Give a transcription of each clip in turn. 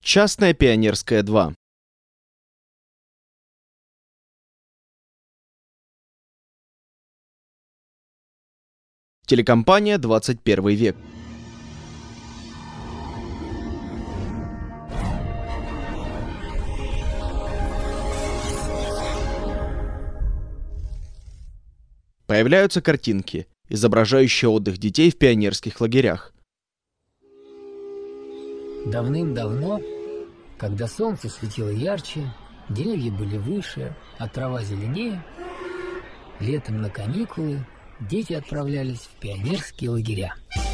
Частная пионерская 2. Телекомпания 21 век. Появляются картинки, изображающие отдых детей в пионерских лагерях. Давным-давно, когда солнце светило ярче, деревья были выше, а трава зеленее, летом на каникулы дети отправлялись в пионерские лагеря.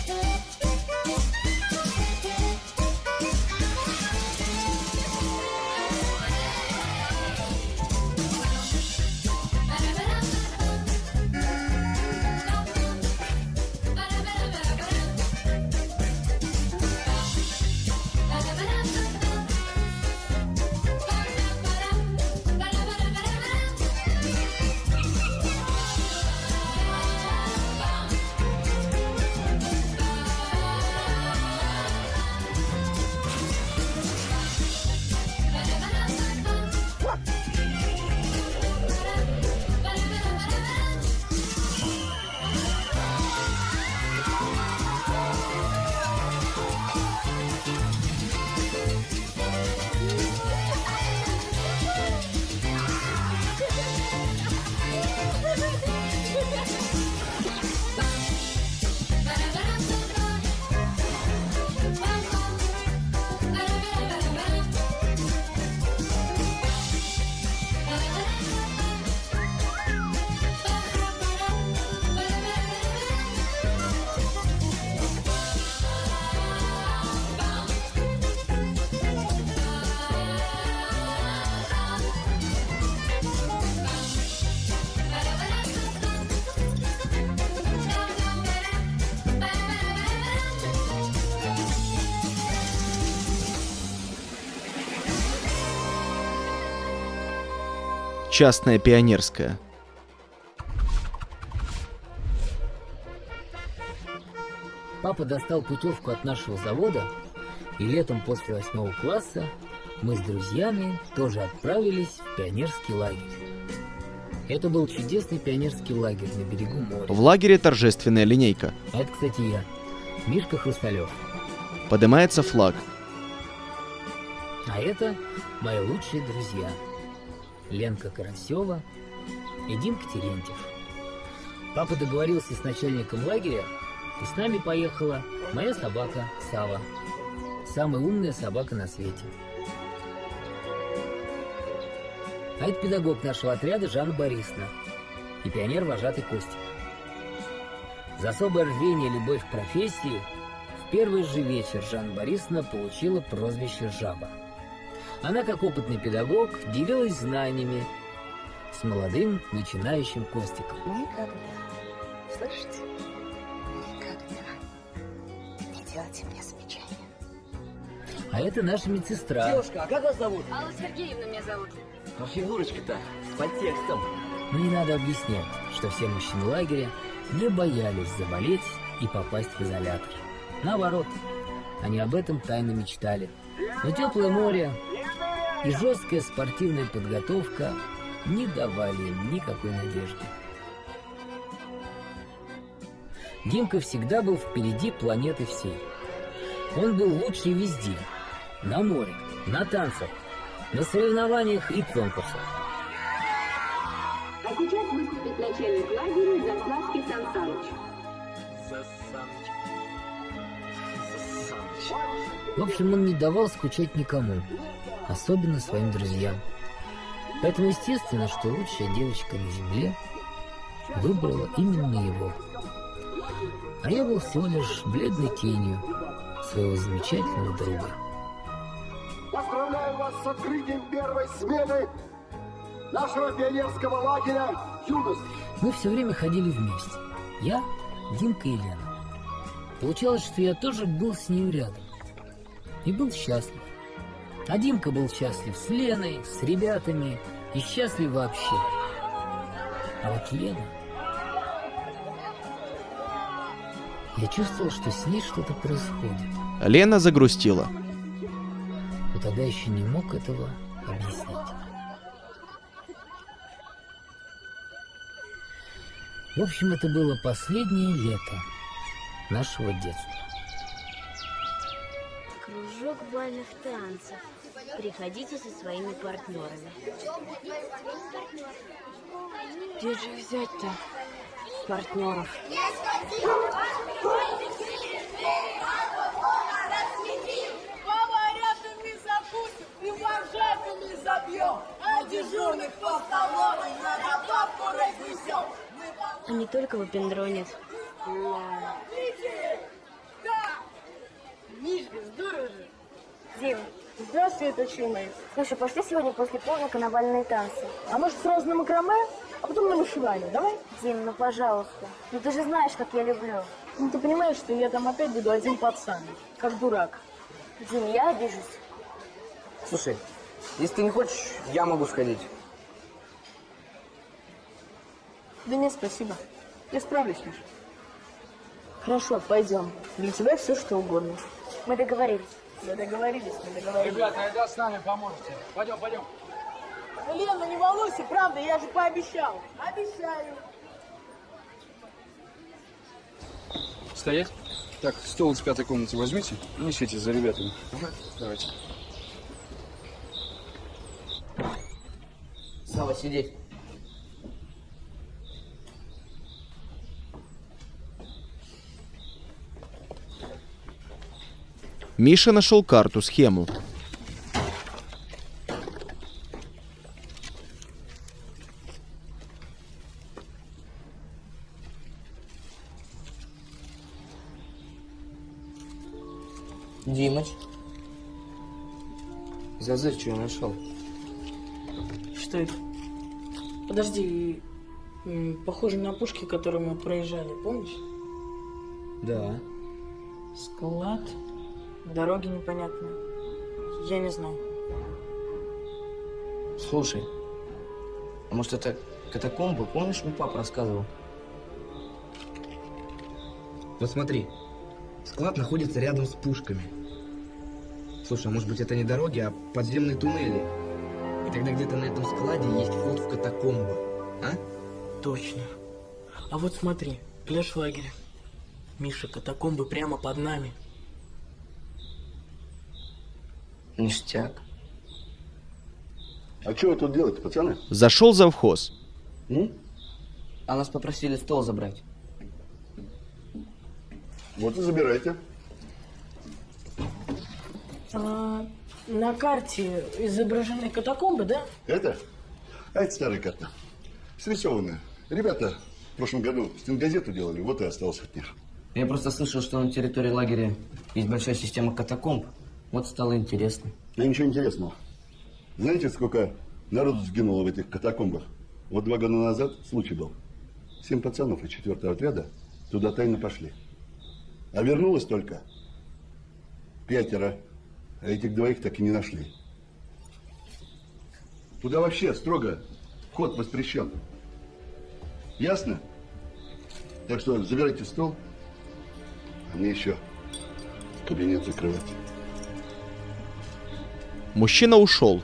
Частная пионерская. Папа достал путевку от нашего завода, и летом после 8 класса мы с друзьями тоже отправились в пионерский лагерь. Это был чудесный пионерский лагерь на берегу моря. В лагере торжественная линейка. А это, кстати, я, Мишка Хрусталев. Поднимается флаг. А это мои лучшие друзья. Ленка Карасева и Димка Терентьев. Папа договорился с начальником лагеря, и с нами поехала моя собака Сава. Самая умная собака на свете. А это педагог нашего отряда Жанна Борисовна и пионер-вожатый Костик. За особое рвение и любовь к профессии в первый же вечер Жанна Борисовна получила прозвище «Жаба». Она, как опытный педагог, делилась знаниями с молодым начинающим Костиком. Никогда, слышите? Никогда не делайте мне замечания. А это наша медсестра. Девушка, а как вас зовут? Алла Сергеевна меня зовут. А фигурочка-то с подтекстом. Но не надо объяснять, что все мужчины лагеря не боялись заболеть и попасть в изолятор. Наоборот, они об этом тайно мечтали. Но теплое море и жесткая спортивная подготовка не давали им никакой надежды. Димка всегда был впереди планеты всей. Он был лучший везде. На море, на танцах, на соревнованиях и конкурсах. А сейчас выступит начальник лагеря Заславский Сан Саныч. В общем, он не давал скучать никому, особенно своим друзьям. Поэтому естественно, что лучшая девочка на земле выбрала именно его. А я был всего лишь бледной тенью своего замечательного друга. Поздравляю вас с открытием первой смены нашего пионерского лагеря «Юность». Мы все время ходили вместе. Я, Димка и Лена. Получалось, что я тоже был с ней рядом. И был счастлив. А Димка был счастлив с Леной, с ребятами и счастлив вообще. А вот Лена... Я чувствовал, что с ней что-то происходит. Лена загрустила. тогда еще не мог этого объяснить. В общем, это было последнее лето нашего детства. Кружок бальных танцев. Приходите со своими партнерами. Где же взять-то партнеров? Поварятами закусим и вожатыми забьем, а дежурных по столовой на добавку разнесем. Они только выпендронят. Мишка, здорово же. Дим, Здравствуй, это чумой. слушай, пошли сегодня после полника на бальные танцы. А может сразу на макраме, а потом на вышивание, давай? Дим, ну пожалуйста. Ну ты же знаешь, как я люблю. Ну ты понимаешь, что я там опять буду один пацан, как дурак. Дим, я обижусь. Слушай, если ты не хочешь, я могу сходить. Да нет, спасибо. Я справлюсь, Миш. Хорошо, пойдем. Для тебя все, что угодно. Мы договорились. Мы договорились. Ребята, это с нами поможете. Пойдем. Лена, не волнуйся, правда, я же пообещал. Обещаю. Стоять. Так, стол из 5-й комнаты возьмите. Несите за ребятами. Давайте. Сава, сидеть. Миша нашел карту-схему. Димыч. Зазырь, что я нашел. Что это? Подожди, похоже на пушки, которые мы проезжали, помнишь? Да. Склад, дороги непонятные. Я не знаю. Слушай, а может это катакомбы? Помнишь, мне папа рассказывал? Вот смотри, склад находится рядом с пушками. Слушай, а может быть это не дороги, а подземные туннели? И тогда где-то на этом складе есть вход в катакомбы, а? Точно. А вот смотри, пляж лагеря. Миша, катакомбы прямо под нами. Ништяк. А что вы тут делаете, пацаны? Зашел завхоз. А нас попросили стол забрать. Вот и забирайте. На карте изображены катакомбы, да? Это? А это старая карта. Срисованная. Ребята в прошлом году стенгазету делали, вот и осталось от них. Я просто слышал, что на территории лагеря есть большая система катакомб. Вот стало интересно. А ничего интересного. Знаете, сколько народу сгинуло в этих катакомбах? Вот 2 года назад случай был. 7 пацанов из 4-го отряда туда тайно пошли. А вернулось только 5. А этих 2 так и не нашли. Туда вообще строго вход воспрещен. Ясно? Так что забирайте стол, а мне еще кабинет закрывать. Мужчина ушел.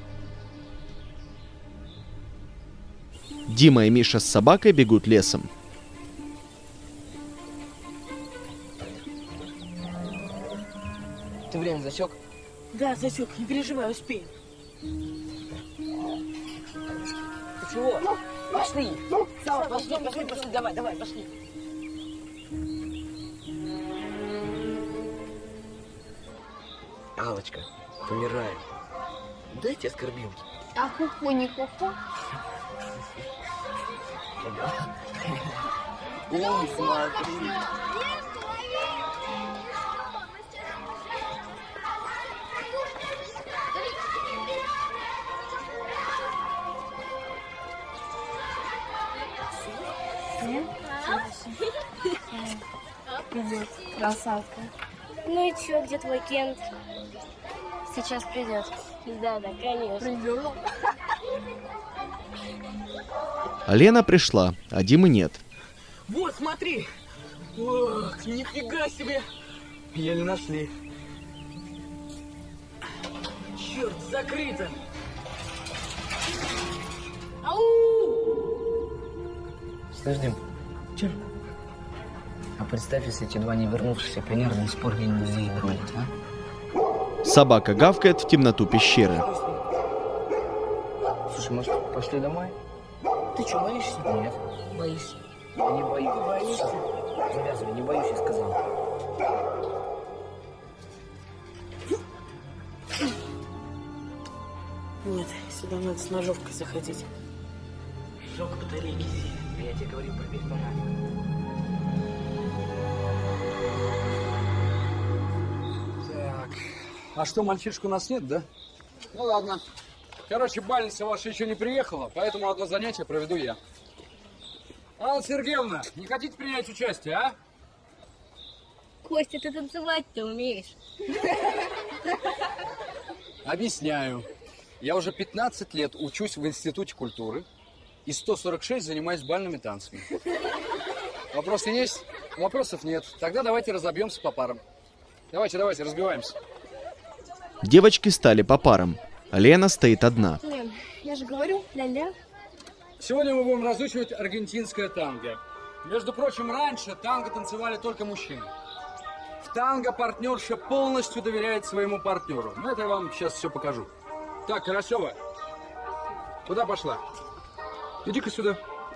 Дима и Миша с собакой бегут лесом. Ты время засек? Да, засек, не переживай, успеем. Ты чего? Пошли! Сава, пошли, давай, пошли. Аллочка, помираю. Дайте оскорбилки. А хуху не хуху? Ой, смотри. Привет, красавка. Ну и чё, где твой Кент? Сейчас придет. Да, конечно. Придем. Лена пришла, а Димы нет. Вот, смотри. Ох, нифига себе. Еле нашли. черт, закрыто! Ау! Слышь, Дим. Че? А представь, если эти два не вернувшиеся примерно спор где-нибудь здесь бродят, а? Собака гавкает в темноту пещеры. Слушай, может, пошли домой? Ты что, боишься? Нет. Боишься. Я не боюсь. Боишься? Завязывай, не боюсь, я сказал. Нет, сюда надо с ножовкой заходить. Жалко батарейки здесь. Я тебе говорил про пистолет. Так. А что, мальчишек у нас нет, да? Ну ладно. Короче, бальница ваша еще не приехала, поэтому одно занятие проведу я. Алла Сергеевна, не хотите принять участие, а? Костя, ты танцевать-то умеешь? Объясняю. Я уже 15 лет учусь в Институте культуры и 146 занимаюсь бальными танцами. Вопросы есть? Вопросов нет. Тогда давайте разобьемся по парам. Давайте, разбиваемся. Девочки стали по парам. Лена стоит одна. Лен, я же говорю, ля-ля. Сегодня мы будем разучивать аргентинское танго. Между прочим, раньше танго танцевали только мужчины. В танго партнерша полностью доверяет своему партнеру. Ну, это я вам сейчас все покажу. Так, Карасева, куда пошла? Иди-ка сюда.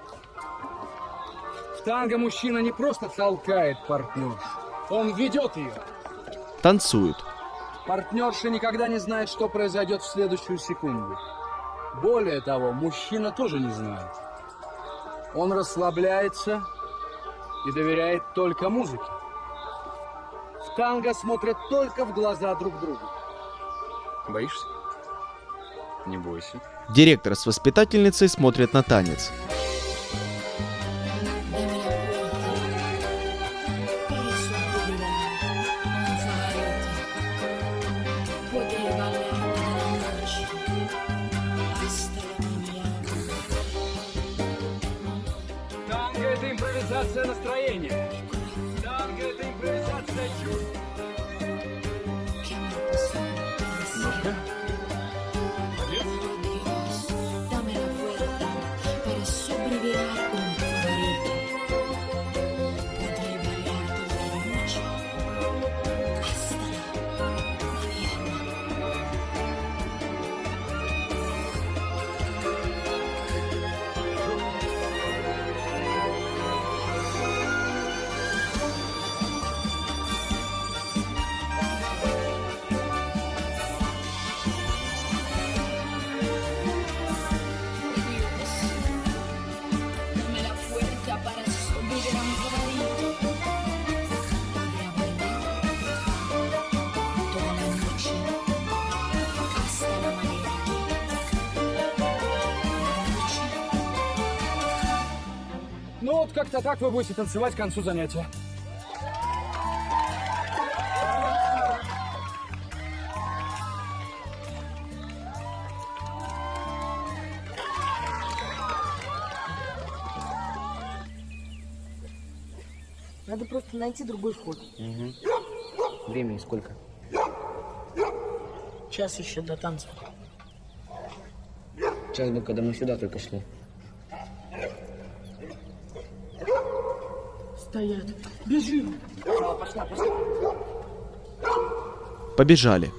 В танго мужчина не просто толкает партнершу, он ведет ее. Танцуют. Партнерша никогда не знает, что произойдет в следующую секунду. Более того, мужчина тоже не знает. Он расслабляется и доверяет только музыке. В танго смотрят только в глаза друг другу. Боишься? Не бойся. Директор с воспитательницей смотрят на танец. Танго — это импровизация настроения. Танго — это импровизация чувств. Ну-ка. Ну вот как-то так вы будете танцевать к концу занятия. Надо просто найти другой вход. Угу. Времени сколько? Час еще до танца. Час был, когда мы сюда только шли. Стоят. Бежим. Пошла. Побежали.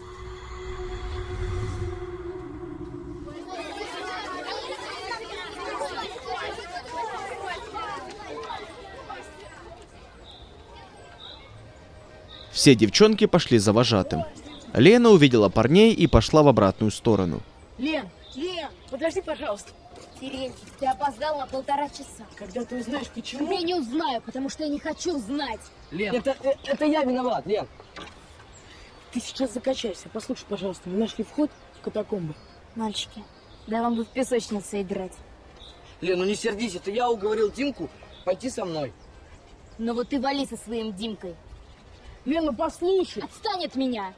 Все девчонки пошли за вожатым. Лена увидела парней и пошла в обратную сторону. Лен, подожди, пожалуйста. Терентий, ты опоздал на 1,5 часа. Когда ты узнаешь, почему... Я не узнаю, потому что я не хочу знать. Лен, Это я виноват, Лен. Ты сейчас закачайся. Послушай, пожалуйста, мы нашли вход в катакомбы. Мальчики, да вам бы в песочнице играть. Лен, ну не сердись, это я уговорил Димку пойти со мной. Но вот ты вали со своим Димкой. Лен, ну послушай. Отстань от меня.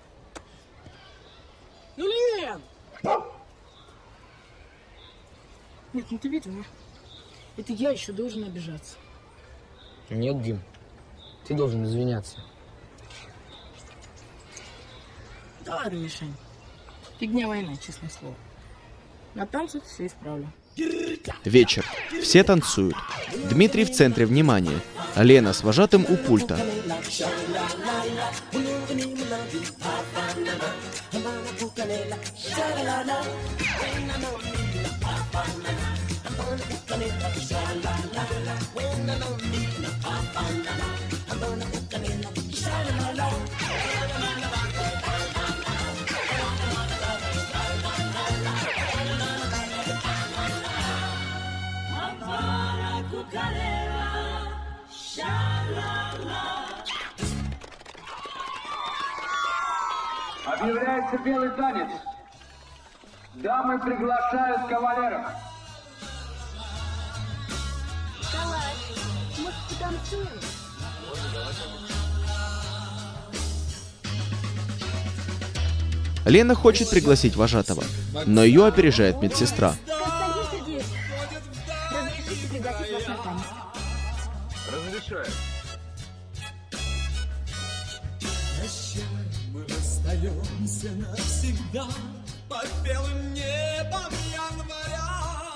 Ну, Лен! Нет, ну ты видел, а? Это я еще должен обижаться. Нет, Дим, ты должен извиняться. Да ладно, Мишань. Фигня война, честное слово. На танцах все исправлю. Вечер. Все танцуют. Дмитрий в центре внимания. Лена с вожатым у пульта. Объявляется белый танец. Дамы приглашают кавалеров. Калаш, может, потанцуем? Лена хочет пригласить вожатого, но ее опережает медсестра. Константин Сергеевич, разрешите пригласить вас на танец? Разрешаю. Мы расстаемся навсегда под белым небом января.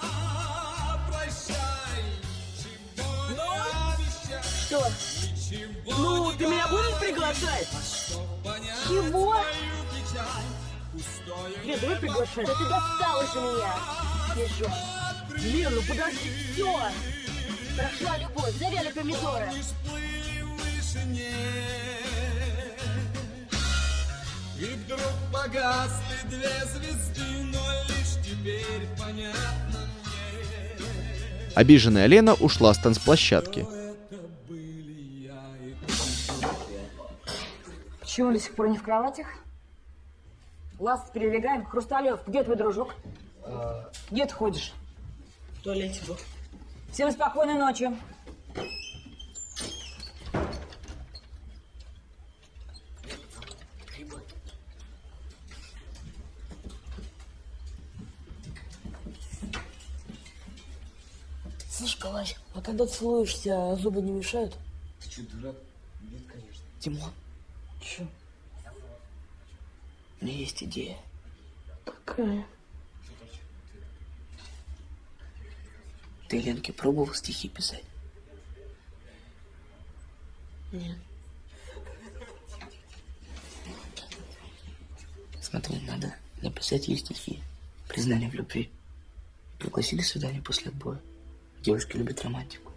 Прощай, чего не обещай. Что? Ну, ты меня будешь приглашать? Чего? Лен, давай приглашай. Да ты достал уже меня. Бежу. Лен, ну подожди, все. Прошла любовь, завяли помидоры. И вдруг погасли две звезды, но лишь теперь понятно мне. Обиженная Лена ушла с танцплощадки. Почему до сих пор не в кроватях? Ласт передвигаем. Хрусталев, где твой дружок? Где ты ходишь? В туалете был. Всем спокойной ночи. Слышь, Калач, а когда целуешься, зубы не мешают? Ты что, дурак? Нет, конечно. Тимон. Чё? У меня есть идея. Какая? Ты, Ленке, пробовал стихи писать? Нет. Смотри, надо написать ей стихи. Признание в любви. Пригласили свидание после отбоя. Девушки любят романтику.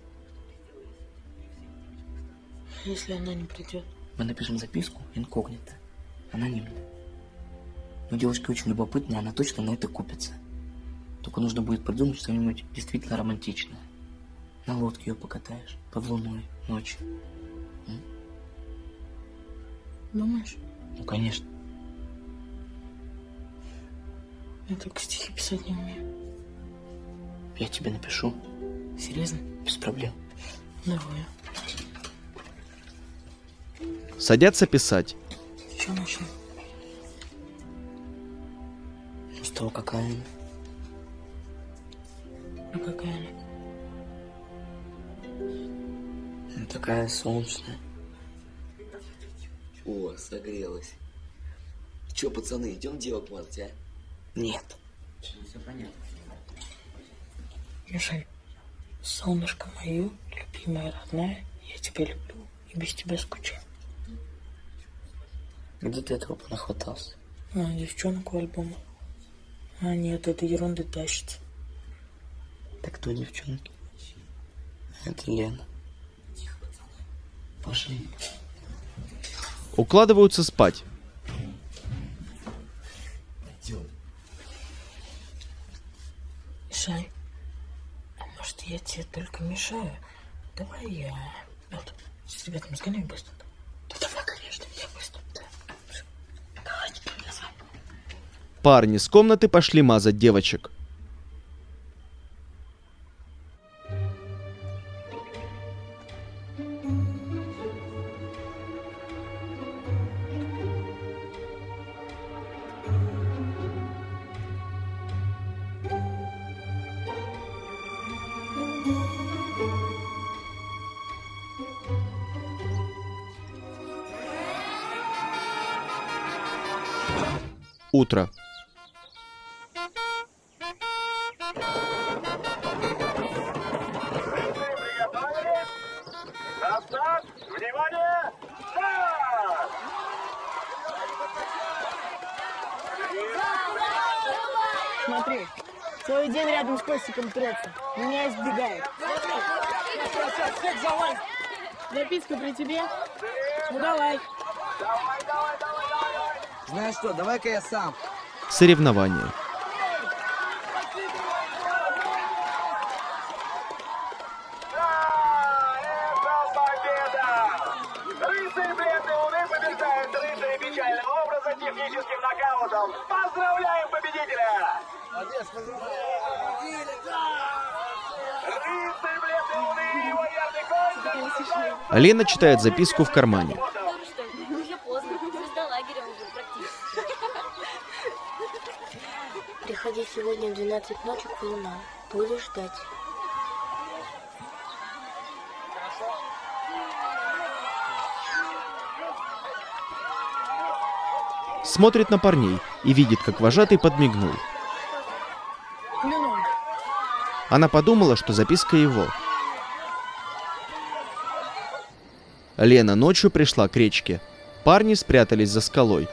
Если она не придет. Мы напишем записку инкогнито. Анонимно. Но девушка очень любопытная, она точно на это купится. Только нужно будет придумать что-нибудь действительно романтичное. На лодке ее покатаешь, под луной, ночью. Думаешь? Ну, конечно. Я только стихи писать не умею. Я тебе напишу. Серьезно? Без проблем. Давай. Садятся писать. Что начнем? Ну, с того, какая она. А какая она? Ну, такая солнечная. О, согрелась. Че, пацаны, идем девок мазать, а? Нет. Все понятно. Мишель, солнышко мое, любимая, родная, я тебя люблю и без тебя скучаю. Где ты этого понахватался? Девчонок в альбоме. Нет, это ерунды тащится. Так кто девчонки? Это Лена. Пошли. Укладываются спать. Мишель, а может я тебе только мешаю? Давай я с ребятами сгоняю быстро. Да давай, конечно, я быстро. Да. Давай, давай. Парни с комнаты пошли мазать девочек. Утро. Смотри, целый день рядом с Костиком трется. Меня избегает. Записка при тебе? Ну давай. Знаешь что, давай-ка я сам. Соревнования. Рыцарь бледной луны побеждает рыцаря печального образа техническим нокаутом. Поздравляем победителя! Молодец, поздравляем! Рыцарь бледной луны и его яркий конь. Лена читает записку в кармане. Уже поздно, звезда лагеря уже практически. Приходи сегодня в 12 ночи к лунам. Буду ждать. Смотрит на парней и видит, как вожатый подмигнул. Она подумала, что записка его. Лена ночью пришла к речке. Парни спрятались за скалой.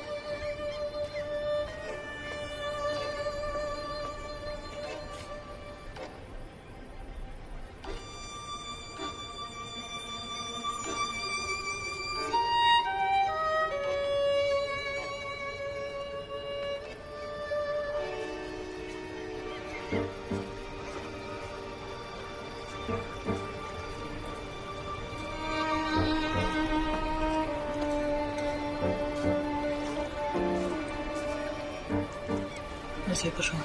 Сейчас я пошел.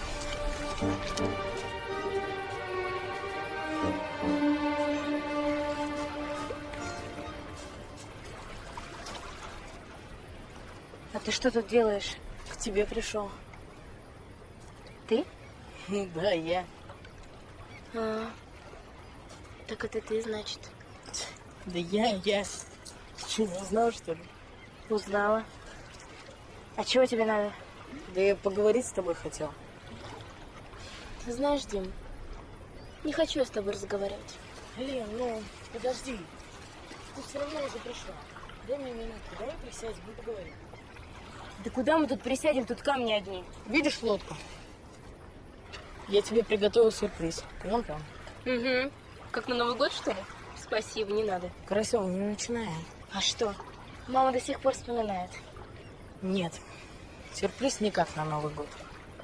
А ты что тут делаешь? К тебе пришел. Ты? Да, я. А, так это ты, значит. Да я. Ты что, не узнала, что ли? Узнала. А чего тебе надо? Да я поговорить с тобой хотел. Ты знаешь, Дим, не хочу я с тобой разговаривать. Лен, ну, подожди. Ты все равно уже пришла. Дай мне минутку, давай присядем и поговорим. Да куда мы тут присядем, тут камни одни. Видишь лодку? Я тебе приготовил сюрприз. Вон там. Угу. Как на Новый год, что ли? Спасибо, не надо. Карасёва, не начинаем. А что? Мама до сих пор вспоминает. Нет. Сюрприз никак на Новый год.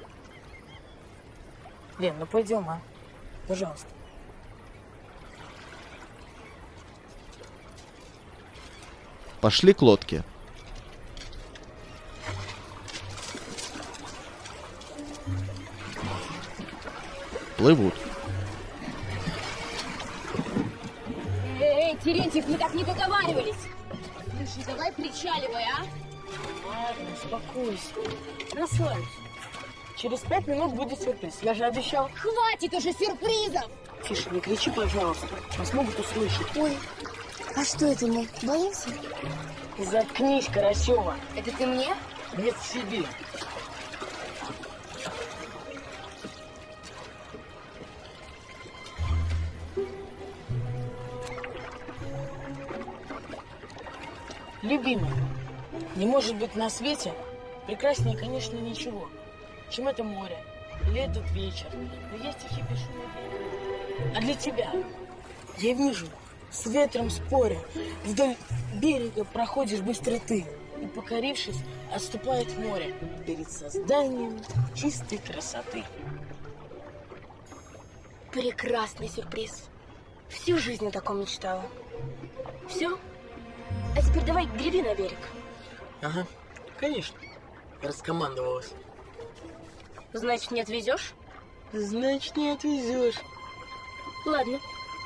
Лен, ну пойдем, а? Пожалуйста. Пошли к лодке. Плывут. Эй, Терентьев, мы так не договаривались. Слушай, давай причаливай, а? Ладно, успокойся. Расслабься. Через 5 минут будет сюрприз. Я же обещал. Хватит уже сюрпризов! Тише, не кричи, пожалуйста. Нас могут услышать. Ой, а что это мы? Боимся? Заткнись, Карасёва. Это ты мне? Нет, себе. Любимая, не может быть на свете прекраснее, конечно, ничего, чем это море или этот вечер. Но я стихи пишу не для. А для тебя я вижу, с ветром споря, вдоль берега проходишь быстро ты, и, покорившись, отступает море перед созданием чистой красоты. Прекрасный сюрприз. Всю жизнь о таком мечтала. Все? А теперь давай греби на берег. Ага, конечно. Раскомандовалась. Значит, не отвезешь? Значит, не отвезешь. Ладно.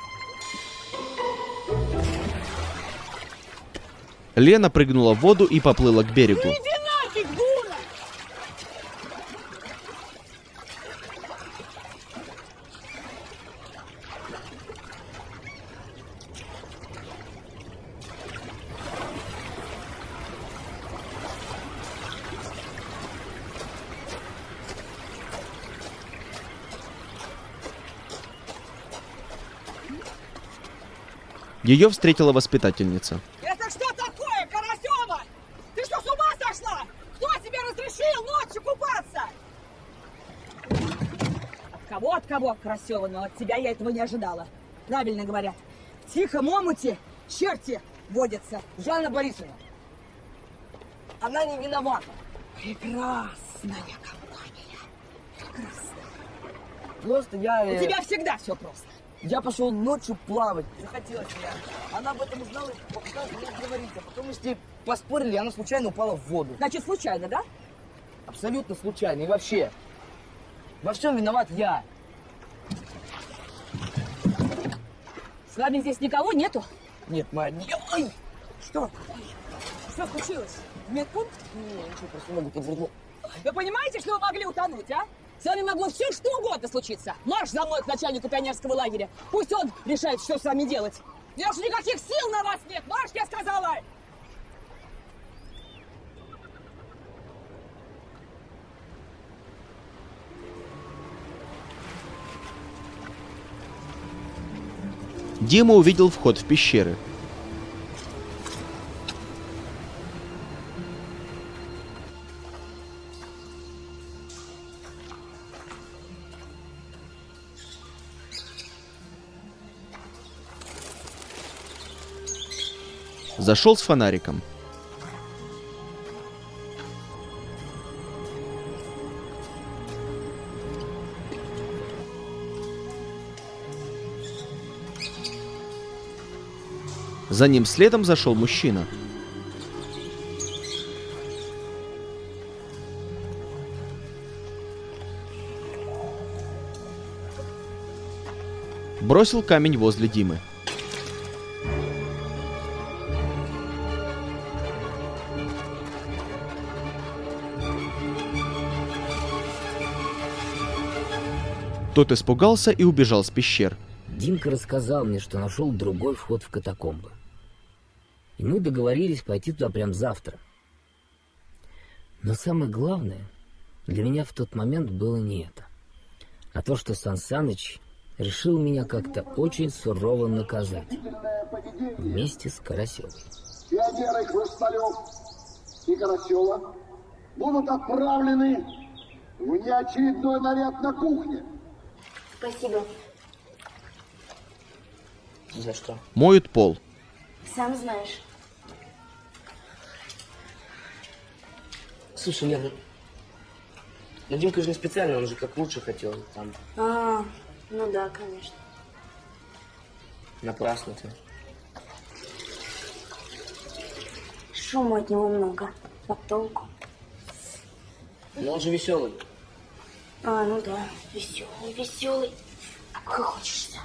Лена прыгнула в воду и поплыла к берегу. Иди нафиг, дура! Ее встретила воспитательница. Это что такое, Карасёва? Ты что, с ума сошла? Кто тебе разрешил разрешил ночью купаться? От кого, Карасева, но от тебя я этого не ожидала. Правильно говорят. В тихом омуте черти водятся. Жанна Борисовна, она не виновата. Прекрасная компания. Прекрасная. Просто я... У тебя всегда все просто. Я пошел ночью плавать. Захотелось мне. Она об этом узнала и попыталась мне говорить. А потом мы с ней поспорили, и она случайно упала в воду. Значит, случайно, да? Абсолютно случайно. И вообще, во всем виноват я. С вами здесь никого нету? Нет, Майя, ой! Что? Что случилось? В медпункт? Не, ничего, просто ногу подвернул. Вы понимаете, что вы могли утонуть, а? С вами могло все что угодно случиться. Марш за мной к начальнику пионерского лагеря. Пусть он решает, что с вами делать. У меня уж никаких сил на вас нет. Марш, я сказала! Дима увидел вход в пещеры. Зашел с фонариком. За ним следом зашел мужчина. Бросил камень возле Димы. Тот испугался и убежал с пещер. Димка рассказал мне, что нашел другой вход в катакомбы. И мы договорились пойти туда прям завтра. Но самое главное для меня в тот момент было не это, а то, что Сан Саныч решил меня как-то очень сурово наказать вместе с Карасевой. Пионеры Хрусталев и Карасева будут отправлены в неочередной наряд на кухне. Спасибо. За что? Моют пол. Сам знаешь. Слушай, Лена, ну Димка же не специально, он же как лучше хотел там. Ну да, конечно. Напрасно ты. Шума от него много. А толку? Но он же веселый. Ну да, веселый, веселый. Хочешься.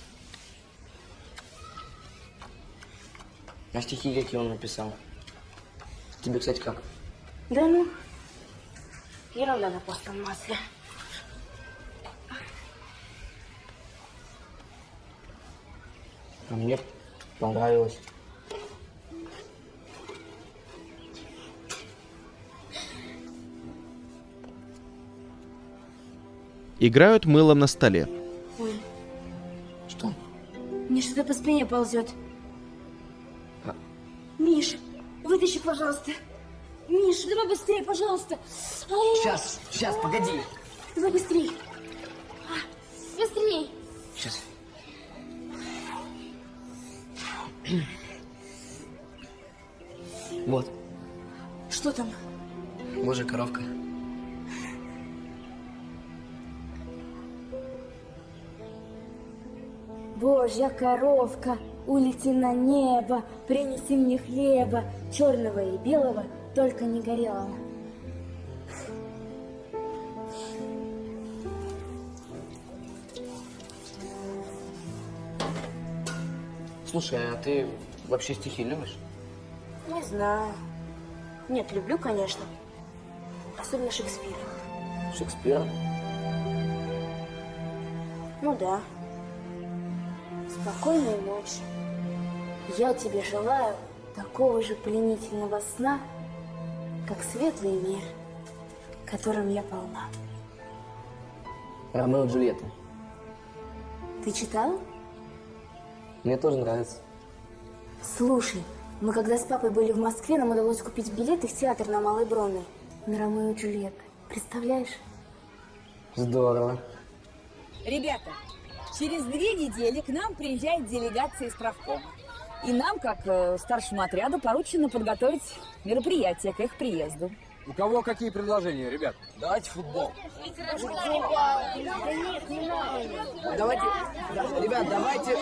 А стихи какие он написал? Тебе, кстати, как? Да ну, ерунда на постном масле. А мне понравилось. Играют мылом на столе. Ой, Что? мне что-то по спине ползет. Миш, вытащи, пожалуйста. Миш, давай быстрее, пожалуйста. Сейчас, погоди. Давай быстрее. Быстрее. Сейчас. Вот. Что там? Божья коровка. Божья коровка, улети на небо, принеси мне хлеба, черного и белого, только не горелого. Слушай, а ты вообще стихи любишь? Не знаю. Нет, люблю, конечно. Особенно Шекспира. Шекспира? Ну да. Спокойной ночи. Я тебе желаю такого же пленительного сна, как светлый мир, которым я полна. Ромео и Джульетта. Ты читала? Мне тоже нравится. Слушай, мы когда с папой были в Москве, нам удалось купить билеты в театр на Малой Бронной. на Ромео и Джульетта. Представляешь? Здорово. Ребята, через 2 недели к нам приезжает делегация из правкома. И нам, как старшему отряду, поручено подготовить мероприятие к их приезду. У кого какие предложения, ребят? Давайте футбол. Давайте, ребят, давайте...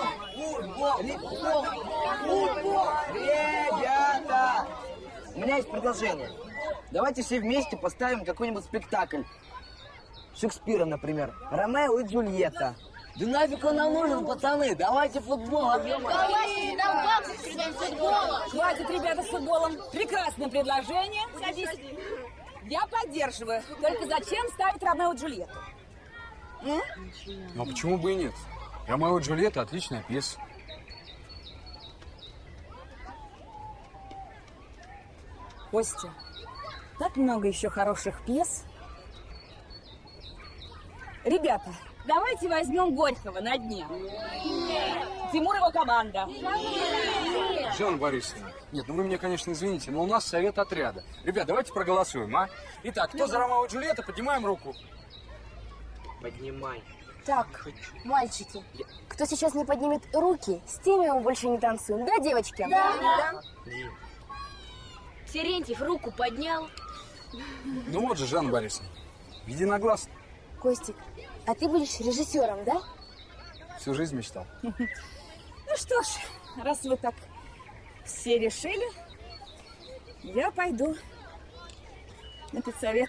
Ребята! У меня есть предложение. Давайте все вместе поставим какой-нибудь спектакль. Шекспира, например. Ромео и Джульетта. Да нафиг он нам нужен, пацаны? Давайте футбол, Давайте нам бабки сыграем в футбол. Хватит, ребята, с футболом. Прекрасное предложение. Садись. Я поддерживаю. Только зачем ставить Ромео и Джульетту? Ну почему бы и нет? Ромео и Джульетта — отличная пьеса. Костя, так много еще хороших пьес. Ребята, давайте возьмем Горького на дне. Тимур его команда. Жанна Борисовна, нет, ну вы мне, конечно, извините, но у нас совет отряда. Ребят, давайте проголосуем, а? Итак, кто за Ромео и Джульетту, поднимаем руку. Поднимай. Так, мальчики, кто сейчас не поднимет руки, с теми мы больше не танцуем. Да, девочки? Да. Терентьев руку поднял. Ну вот же, Жанна Борисовна, единогласно. Костик, а ты будешь режиссером, да? Всю жизнь мечтал. Ну что ж, раз вы так все решили, я пойду на педсовет.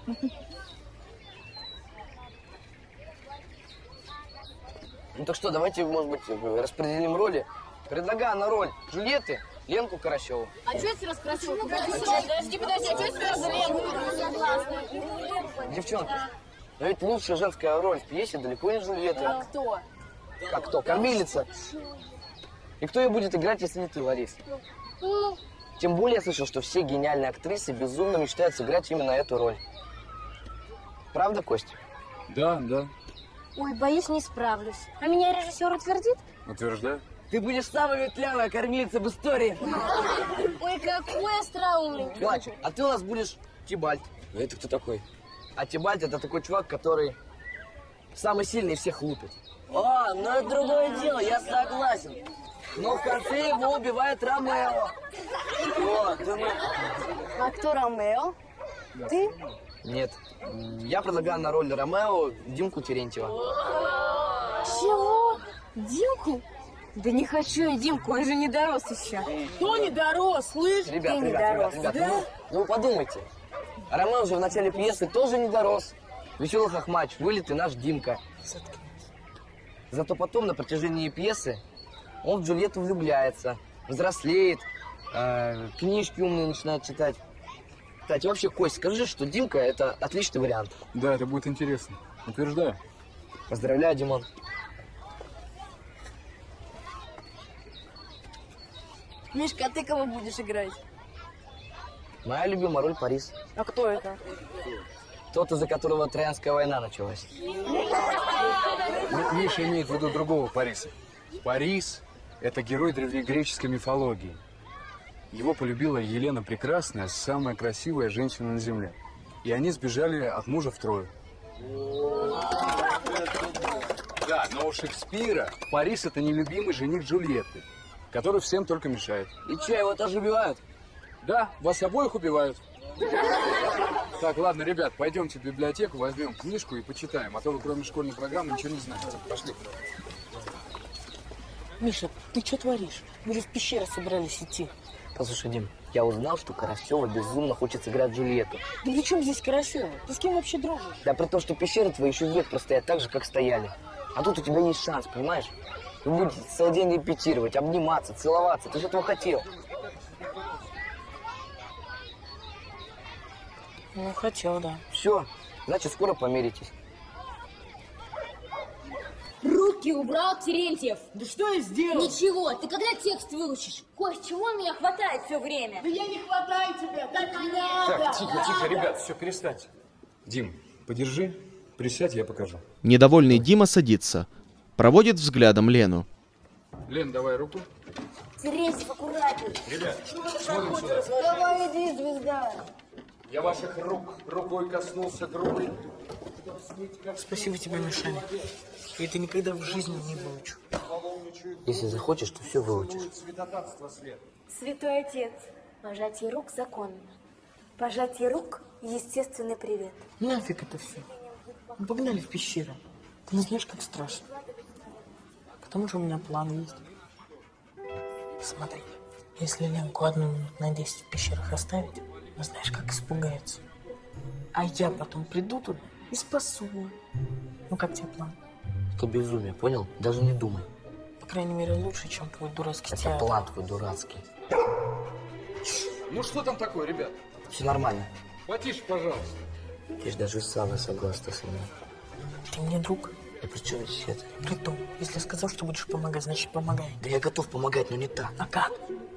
Ну так что, давайте, может быть, распределим роли. Предлагаю на роль Джульетты Ленку Карасеву. А что если раскрасил? Подожди, а что если Ленку? Девчонки, но ведь лучшая женская роль в пьесе далеко не Джульетта. А кто? Как кто? Кормилица. И кто ее будет играть, если не ты, Лариса? Тем более я слышал, что все гениальные актрисы безумно мечтают сыграть именно эту роль. Правда, Костя? Да, да. Ой, боюсь, не справлюсь. А меня режиссер утвердит? Утверждаю. Ты будешь самая ветлявая кормилица в истории. Ой, какой остроумный. Младший, а ты у нас будешь Тибальт. А это кто такой? А Тибальт — это такой чувак, который самый сильный из всех лупит. О, ну это другое дело, я согласен. Но в конце его убивает Ромео. Вот, думаю... А кто Ромео? Ты? Нет, я предлагаю на роль Ромео Димку Терентьева. Чего? Димку? Да не хочу я Димку, он же не дорос еще. Кто не дорос, слышь? Ребят, ну подумайте. Ромео же в начале пьесы тоже не дорос. Веселый хохмач, вылитый наш Димка. Зато потом на протяжении пьесы он в Джульетту влюбляется, взрослеет, книжки умные начинает читать. Кстати, вообще, Кость, скажи, что Димка — это отличный вариант. Да, это будет интересно. Утверждаю. Поздравляю, Димон. Мишка, а ты кого будешь играть? Моя любимая роль — Парис. А кто это? Тот, из-за которого Троянская война началась. Миша имеет в виду другого Париса. Парис – это герой древнегреческой мифологии. Его полюбила Елена Прекрасная, самая красивая женщина на земле. И они сбежали от мужа в Трою. Да, но у Шекспира Парис – это нелюбимый жених Джульетты, который всем только мешает. И че, его тоже убивают? Да, вас обоих убивают. Так, ладно, ребят, пойдемте в библиотеку, возьмем книжку и почитаем, а то вы кроме школьной программы ничего не знаете. Пошли. Миша, ты что творишь? Мы же в пещеру собирались идти. Послушай, Дим, я узнал, что Карасева безумно хочет сыграть Джульетту. Да при чем здесь Карасева? Ты с кем вообще дружишь? Да при том, что пещеры твои еще век простоят так же, как стояли. А тут у тебя есть шанс, понимаешь? Вы будете целый день репетировать, обниматься, целоваться. Ты же этого хотел. Ну, хотел, да. Все, значит, скоро помиритесь. Руки убрал Терентьев. Да что я сделал? Ничего, ты когда текст выучишь? Кость, чего меня хватает все время? Да я не хватаю тебя, так не надо. Так, тихо, ребят, все, перестаньте. Дим, подержи, присядь, я покажу. Недовольный Дима садится, проводит взглядом Лену. Лен, давай руку. Терентьев, аккуратней. Ребят, смотрим сюда. Давай, иди, звезда. Я ваших рук рукой коснулся грубой. Спасибо тебе, Мишаня. Я это никогда в жизни не выучу. Если захочешь, то все выучишь. Святой Отец, пожатие рук законно. Пожатие рук – естественный привет. Нафиг это все. Мы погнали в пещеру. Ты не знаешь, как страшно. К тому же у меня план есть. Смотри, если Ленку 1 минут на 10 в пещерах оставить, ну знаешь, как испугается. А я потом приду туда и спасу. Ну как тебе план? Это безумие, понял? Даже не думай. По крайней мере, лучше, чем твой дурацкий Это театр. план твой дурацкий. Ну что там такое, ребят? Все нормально. Потише, пожалуйста. Ты ж даже сама согласна со мной. Ты мне друг. И при чем здесь это? Притом, если сказал, что будешь помогать, значит помогай. Да я готов помогать, но не так. А как?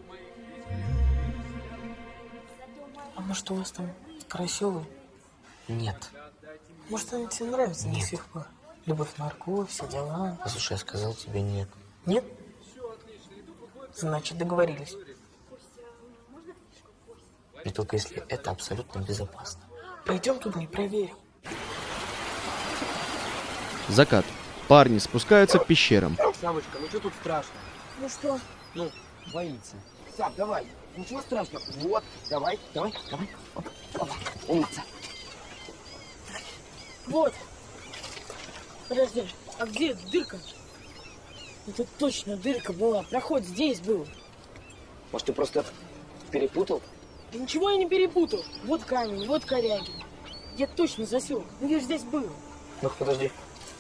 А может, у вас там Карасёвы? Нет. Может, они тебе нравятся до сих пор? Любовь, морковь, все дела. Послушай, я сказал тебе нет. Нет? Значит, договорились. И только если это абсолютно безопасно. Пойдем туда и проверим. Закат. Парни спускаются к пещерам. Савочка, ну что тут страшно? Ну что? Ну, боится. Сав, давай. Ничего страшного. Вот, давай. Оп, опа, умница. Вот. Подожди, а где дырка? Это точно дырка была. Проход здесь был. Может, ты просто перепутал? Да ничего я не перепутал. Вот камень, вот коряги. Я точно засек. Ну я же здесь был. Ну-ка, подожди.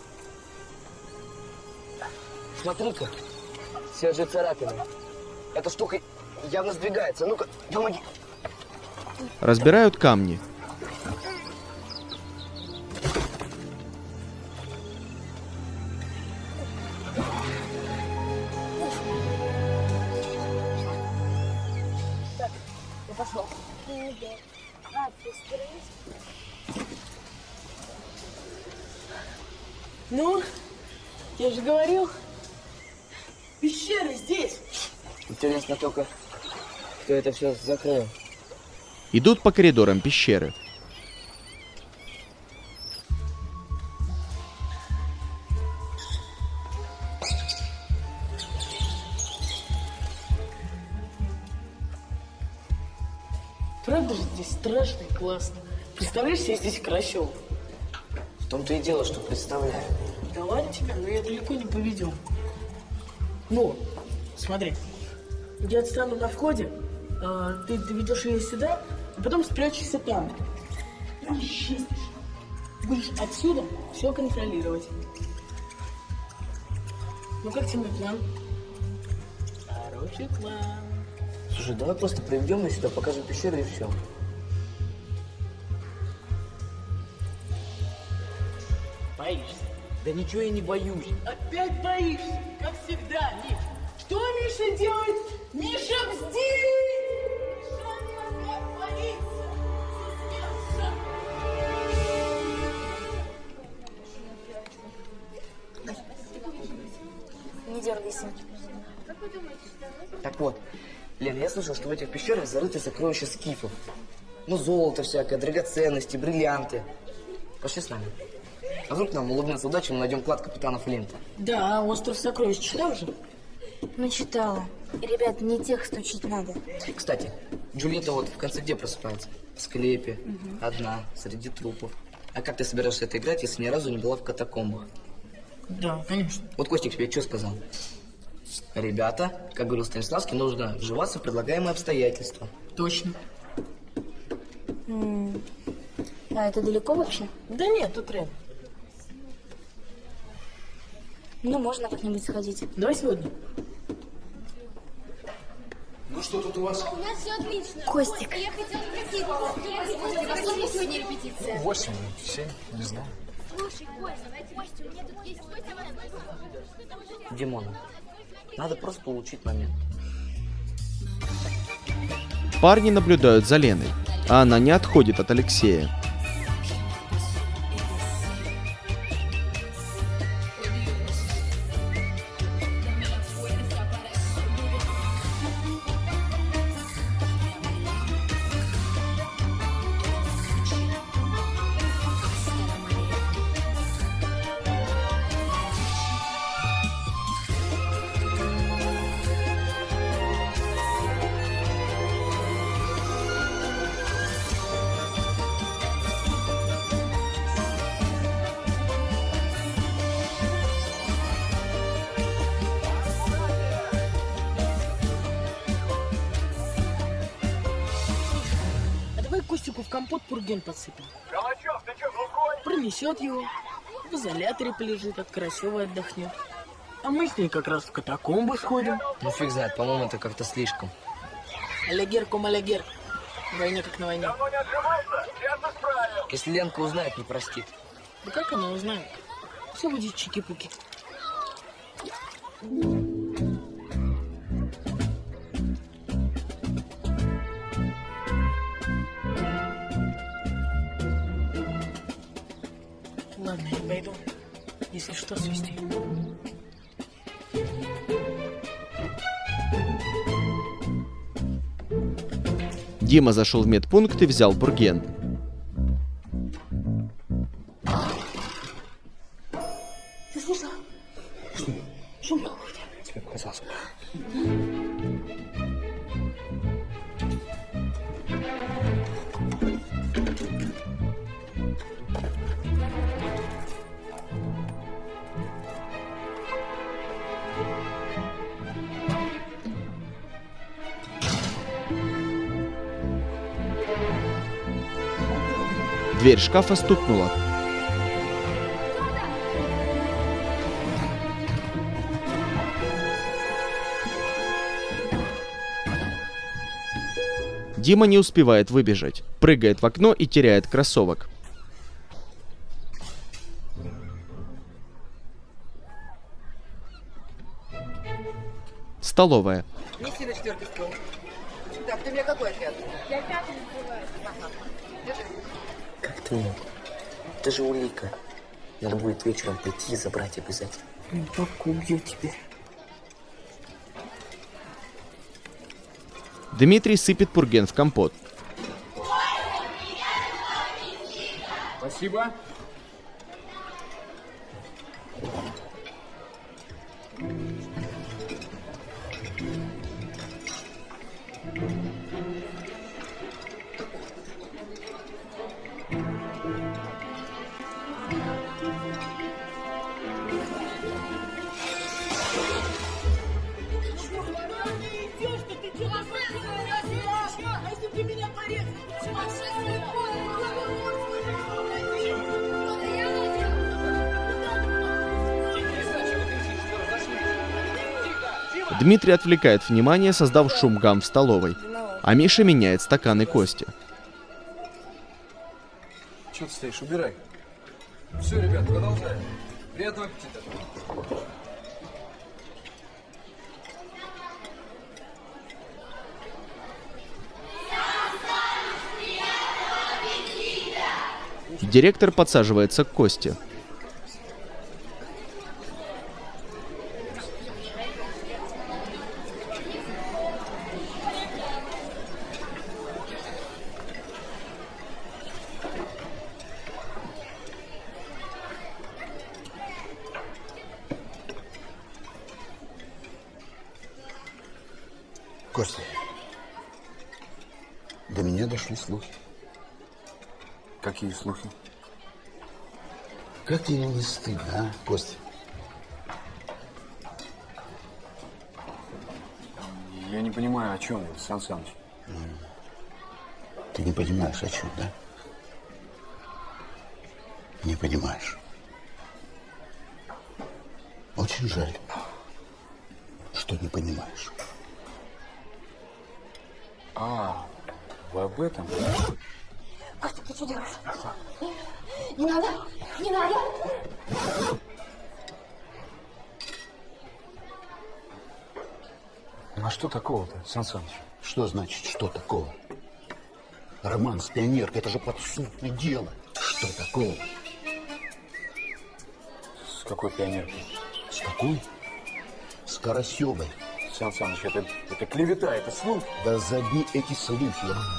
Смотри-ка, свежие царапины. Эта штука явно сдвигается. Ну-ка, помоги. Разбирают камни. Так, я пошел. Ну, я же говорил, пещера здесь. Интересно только, кто это все закрыл. Идут по коридорам пещеры. Правда же здесь страшно и классно. Представляешь себе здесь Карасёв? В том-то и дело, что представляю. Да ладно тебе, но я далеко не поведем. Ну, смотри. Я отстану на входе, ты доведешь ее сюда, а потом спрячешься там. И исчезнешь. Будешь отсюда все контролировать. Ну как тебе мой план? Хороший план. Слушай, давай просто приведем ее сюда, покажем пещеру и все. Боишься? Да ничего я не боюсь. Опять боишься, как всегда, Миш. Что Миша делает? Миша бздит! Миша опять боится. Не дергайся. Так вот, Лен, я слышал, что в этих пещерах зарыты сокровища скифов. Ну, золото всякое, драгоценности, бриллианты. Пошли с нами. А вдруг нам улыбнется удача, мы найдем клад капитана Флинта. Да, остров сокровищ читал же? Ну, читала. Ребят, не текст учить надо. Кстати, Джульетта вот в конце где просыпается? В склепе, одна, среди трупов. А как ты собираешься это играть, если ни разу не была в катакомбах? Да, конечно. Вот Костик тебе что сказал? Ребята, как говорил Станиславский, нужно вживаться в предлагаемые обстоятельства. Точно. А это далеко вообще? Да нет, тут рядом. Ну, можно как-нибудь сходить. Давай сегодня. Ну что тут у вас? У нас все отлично. Костик. Я хотела спросить, во сколько сегодня репетиция? 8, 7, не знаю. Слушай, Костя, у меня тут есть Димона, надо просто улучшить момент. Парни наблюдают за Леной, а она не отходит от Алексея. компот Пурген подсыпал. Пронесет его, в изоляторе полежит, от Карасева отдохнет. А мы с ней как раз в катакомбы сходим. Ну фиг знает, по-моему, это как-то слишком. Алягер ком алягер. В войне как на войне. Если Ленка узнает, не простит. Да как она узнает? Все будет чики-пуки. Ладно, я пойду. Если что, свисти. Дима зашел в медпункт и взял Пурген. Ты слышал? Шум какой-то. Тебе показалось. Дверь шкафа стукнула. Дима не успевает выбежать, прыгает в окно и теряет кроссовок. Столовая. Неси на 4-й стол. Так, ты мне какой ответ? Я 5-й накрываю. Как ты мог? Это же улика. Надо будет вечером пойти и забрать обязательно. Папку убью теперь. Дмитрий сыпет Пурген в компот. Спасибо. Дмитрий отвлекает внимание, создав шум-гам в столовой. А Миша меняет стаканы Кости. Чего ты стоишь? Убирай. Все, ребят, продолжаем. Приятного аппетита. Директор подсаживается к Косте. Костя, до меня дошли слухи. Какие слухи? Как тебе не стыдно, а, Костя? Я не понимаю, о чем вы, Сан Саныч. Ты не понимаешь, о чем, да? Не понимаешь. Очень жаль, что не понимаешь. А, вы об этом? Костя, ты что делаешь? Не надо! Не надо! Ну а что такого-то, Сан Саныч? Что значит, что такого? Роман с пионеркой, это же подсудное дело. Что такого? С какой пионеркой? С какой? С Карасевой. Сан Саныч, это клевета, это слух. Да забей эти слухи.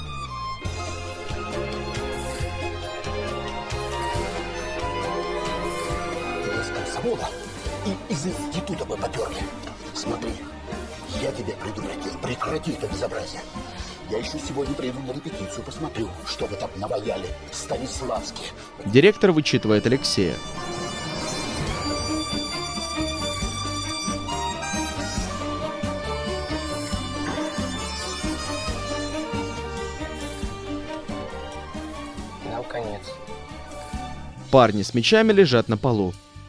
Из комсомола и из института бы поперли. Смотри, я тебя предупредил, прекрати это безобразие. Я еще сегодня приду на репетицию, посмотрю, что вы там наваяли, Станиславский. Директор вычитывает Алексея. Парни с мечами лежат на полу.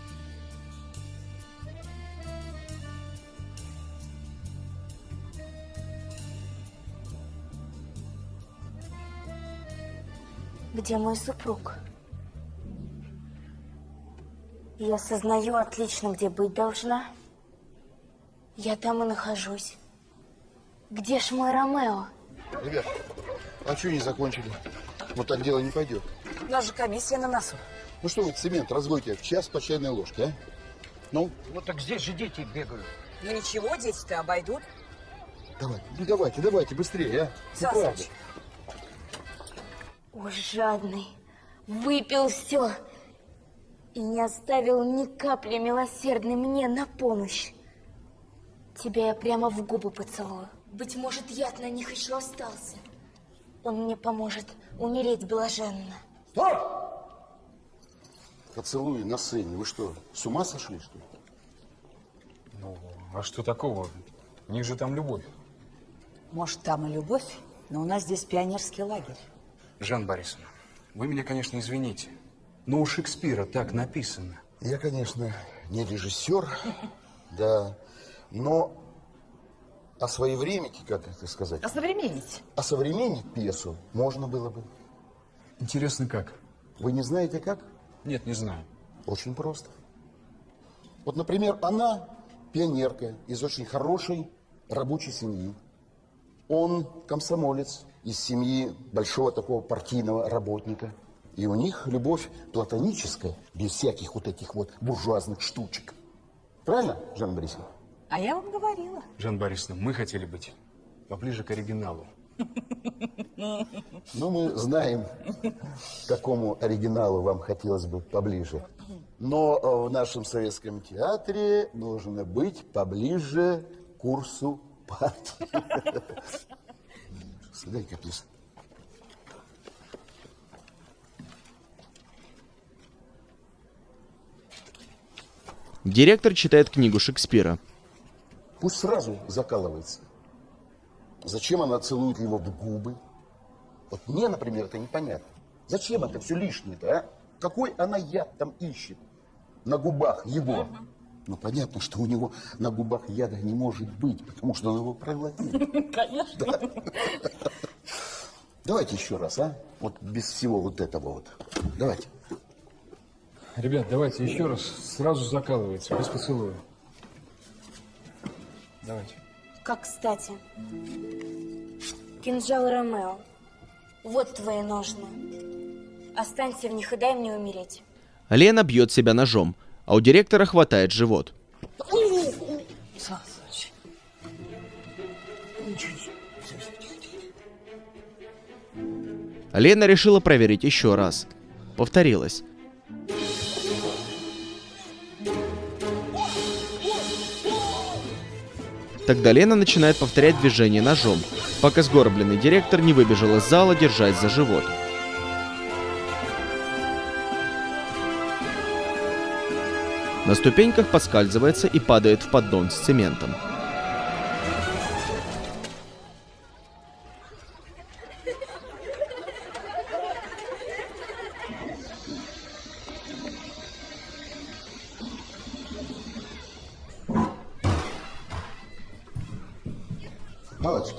Где мой супруг? Я осознаю отлично, где быть должна. Я там и нахожусь. Где ж мой Ромео? Ребят, а что не закончили? Вот так дело не пойдет. У нас же комиссия на носу. Ну что вы цемент разводите в час по чайной ложке, а? Ну? Вот так здесь же дети бегают. Ну ничего, дети-то обойдут. Давайте, быстрее, а? Ну, правда. О, жадный, выпил все и не оставил ни капли милосердной мне на помощь. Тебя я прямо в губы поцелую. Быть может, яд на них еще остался. Он мне поможет умереть блаженно. Поцелуи на сцене. Вы что, с ума сошли, что ли? Ну, а что такого? У них же там любовь. Может, там и любовь, но у нас здесь пионерский лагерь. Жанна Борисовна, вы меня, конечно, извините, но у Шекспира так написано. Я, конечно, не режиссер, да, но освоевременить, как это сказать? Осовременить. Осовременить пьесу можно было бы. Интересно, как? Вы не знаете, как? Нет, не знаю. Очень просто. Вот, например, она пионерка из очень хорошей рабочей семьи. Он комсомолец из семьи большого такого партийного работника. И у них любовь платоническая, без всяких вот этих вот буржуазных штучек. Правильно, Жанна Борисовна? А я вам говорила. Жанна Борисовна, мы хотели быть поближе к оригиналу. Ну, мы знаем, к какому оригиналу вам хотелось бы поближе. Но в нашем советском театре должно быть поближе к курсу партии. Дай-ка плюс. Директор читает книгу Шекспира. Пусть сразу закалывается. Зачем она целует его в губы? Вот мне, например, это непонятно. Зачем это все лишнее-то, а? Какой она яд там ищет на губах его? Ну, понятно, что у него на губах яда не может быть, потому что он его проглотил. Конечно. Да. Давайте еще раз, а? Вот без всего вот этого вот. Давайте. Ребят, давайте еще раз. Сразу закалывается, без поцелуя. Давайте. Как кстати. Кинжал Ромео. Вот твои ножны. Останься в них и дай мне умереть. Лена бьет себя ножом, а у директора хватает живот. Лена решила проверить еще раз. Повторилось. Тогда Лена начинает повторять движение ножом, пока сгорбленный директор не выбежал из зала, держась за живот. На ступеньках поскальзывается и падает в поддон с цементом. Аллочка,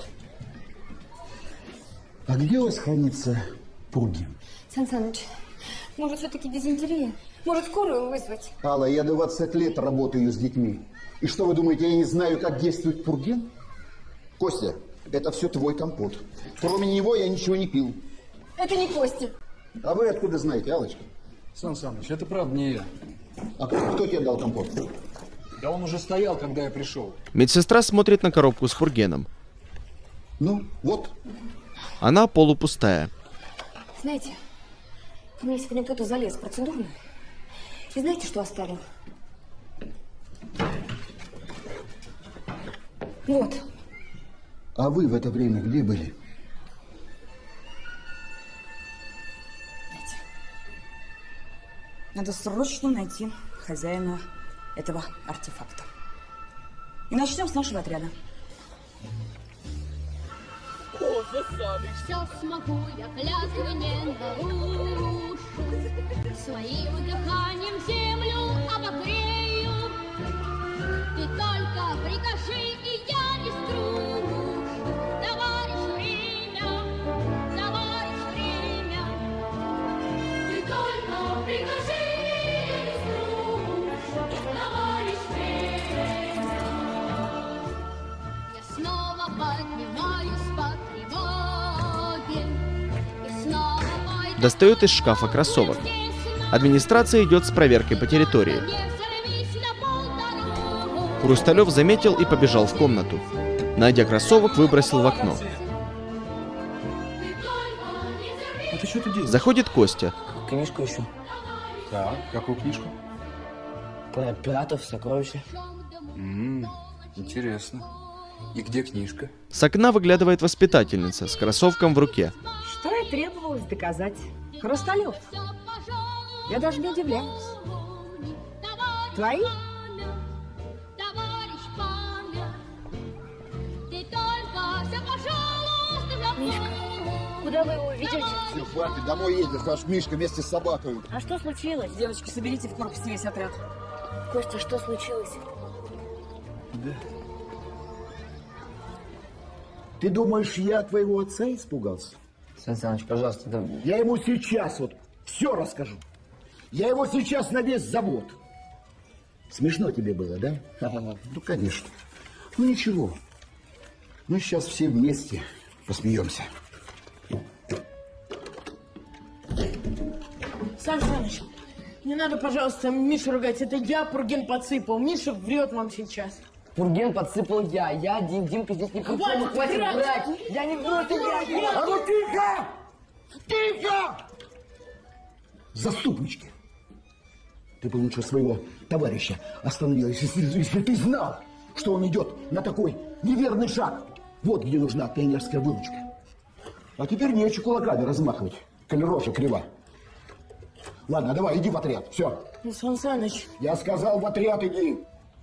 а где у вас хранится Пургин? Сан Саныч, может, все-таки дизентерия? Может, скорую вызвать? Алла, я 20 лет работаю с детьми. И что вы думаете, я не знаю, как действует Пурген? Костя, это все твой компот. Кроме него я ничего не пил. Это не Костя. А вы откуда знаете, Аллочка? Сан Саныч, это правда не я. А кто тебе дал компот? Да он уже стоял, когда я пришел. Медсестра смотрит на коробку с Пургеном. Ну, вот. Она полупустая. Знаете, ко мне сегодня кто-то залез в процедурную. И знаете, что оставил? Вот. А вы в это время где были? Знаете, надо срочно найти хозяина этого артефакта. И начнем с нашего отряда. Все смогу, я клятвы не нарушу. Своим прикажи, и я не стружусь. Товарищ время, товарищ время. Ты только прикажи, я не стружусь. Товарищ время. Я снова поднимаюсь по тревоге. И снова пойду. Достает из шкафа кроссовок. Администрация идет с проверкой по территории. Хрусталев заметил и побежал в комнату. Найдя кроссовок, выбросил в окно. А ты что ты делаешь? Заходит Костя. Книжку ищу. Так, какую книжку? Про пиратов, сокровища. Интересно. И где книжка? С окна выглядывает воспитательница с кроссовком в руке. Что и требовалось доказать. Хрусталев. Я даже не удивляюсь. Твои? Мишка, куда вы его ведете? Все, хватит, домой едешь, ваш Мишка вместе с собакой. А что случилось? Девочки, соберите в корпусе весь отряд. Костя, что случилось? Да. Ты думаешь, я твоего отца испугался? Сан Саныч, пожалуйста, да... Я ему сейчас вот все расскажу. Я его сейчас на весь завод. Смешно тебе было, да? Ну, конечно. Ну, ничего. Мы сейчас все вместе посмеемся. Сан Саныч, не надо, пожалуйста, Мишу ругать. Это я Пурген подсыпал. Миша врет вам сейчас. Пурген подсыпал я. Я, Димка здесь не при чем. Хватит врать. Я не вру, это я. А ну тихо! Тихо! Заступнички. Ты бы лучше своего товарища остановил, если ты знал, что он идет на такой неверный шаг. Вот где нужна пионерская выручка. А теперь нечего кулаками размахивать, коли рожа крива. Ладно, давай, иди в отряд, все. Сан Саныч. Я сказал, в отряд иди.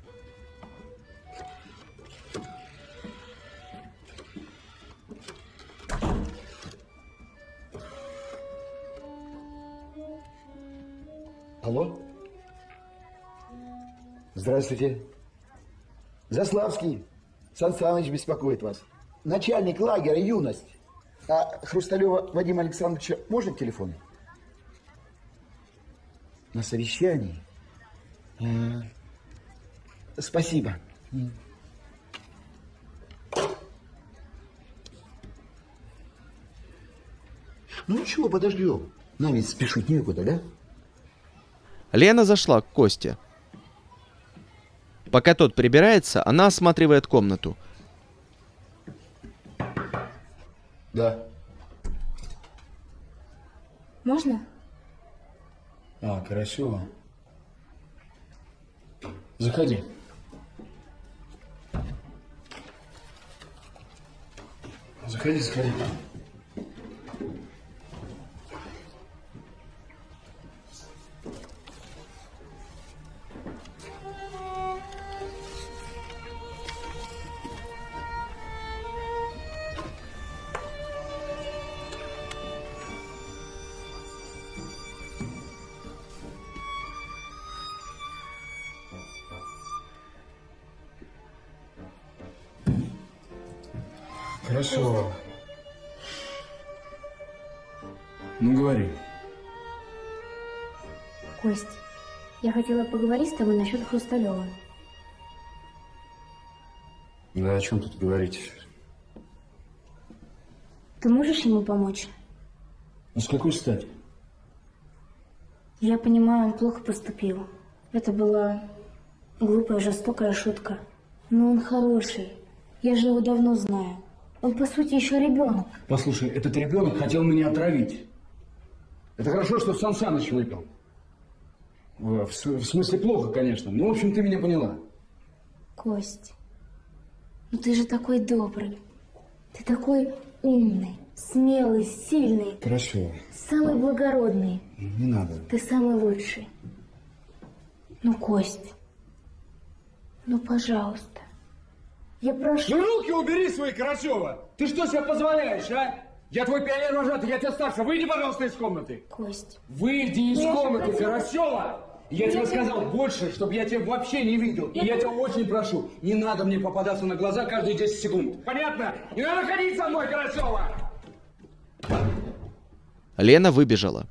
Алло? Здравствуйте. Заславский. Сан Саныч беспокоит вас. Начальник лагеря «Юность». А Хрусталева Вадима Александровича можно к телефону? На совещании? Спасибо. Ну ничего, подождем. Нам ведь спешить некуда, да? Лена зашла к Косте. Пока тот прибирается, она осматривает комнату. Да. Можно? А, Карасева. Заходи. Заходи, заходи. Хорошо. Ну, говори. Кость, я хотела поговорить с тобой насчет Хрусталева. Да о чем тут говорить? Ты можешь ему помочь? Ну, с какой стати? Я понимаю, он плохо поступил. Это была глупая, жестокая шутка. Но он хороший. Я же его давно знаю. Он, по сути, еще ребенок. Послушай, этот ребенок хотел меня отравить. Это хорошо, что Сан Саныч выпил. В смысле, плохо, конечно. Ну, в общем, ты меня поняла. Кость, ну ты же такой добрый. Ты такой умный, смелый, сильный. Хорошо. Самый благородный. Не надо. Ты самый лучший. Ну, Кость, ну, пожалуйста. Я прошу... Ну, руки убери свои, Карасева! Ты что себе позволяешь, а? Я твой пионер-вожатый, я тебя старше. Выйди, пожалуйста, из комнаты. Кость. Выйди из комнаты, Карасева! Я тебе сказал больше, чтобы я тебя вообще не видел. И я тебя очень прошу, не надо мне попадаться на глаза каждые 10 секунд. Понятно? Не надо ходить со мной, Карасева! Лена выбежала.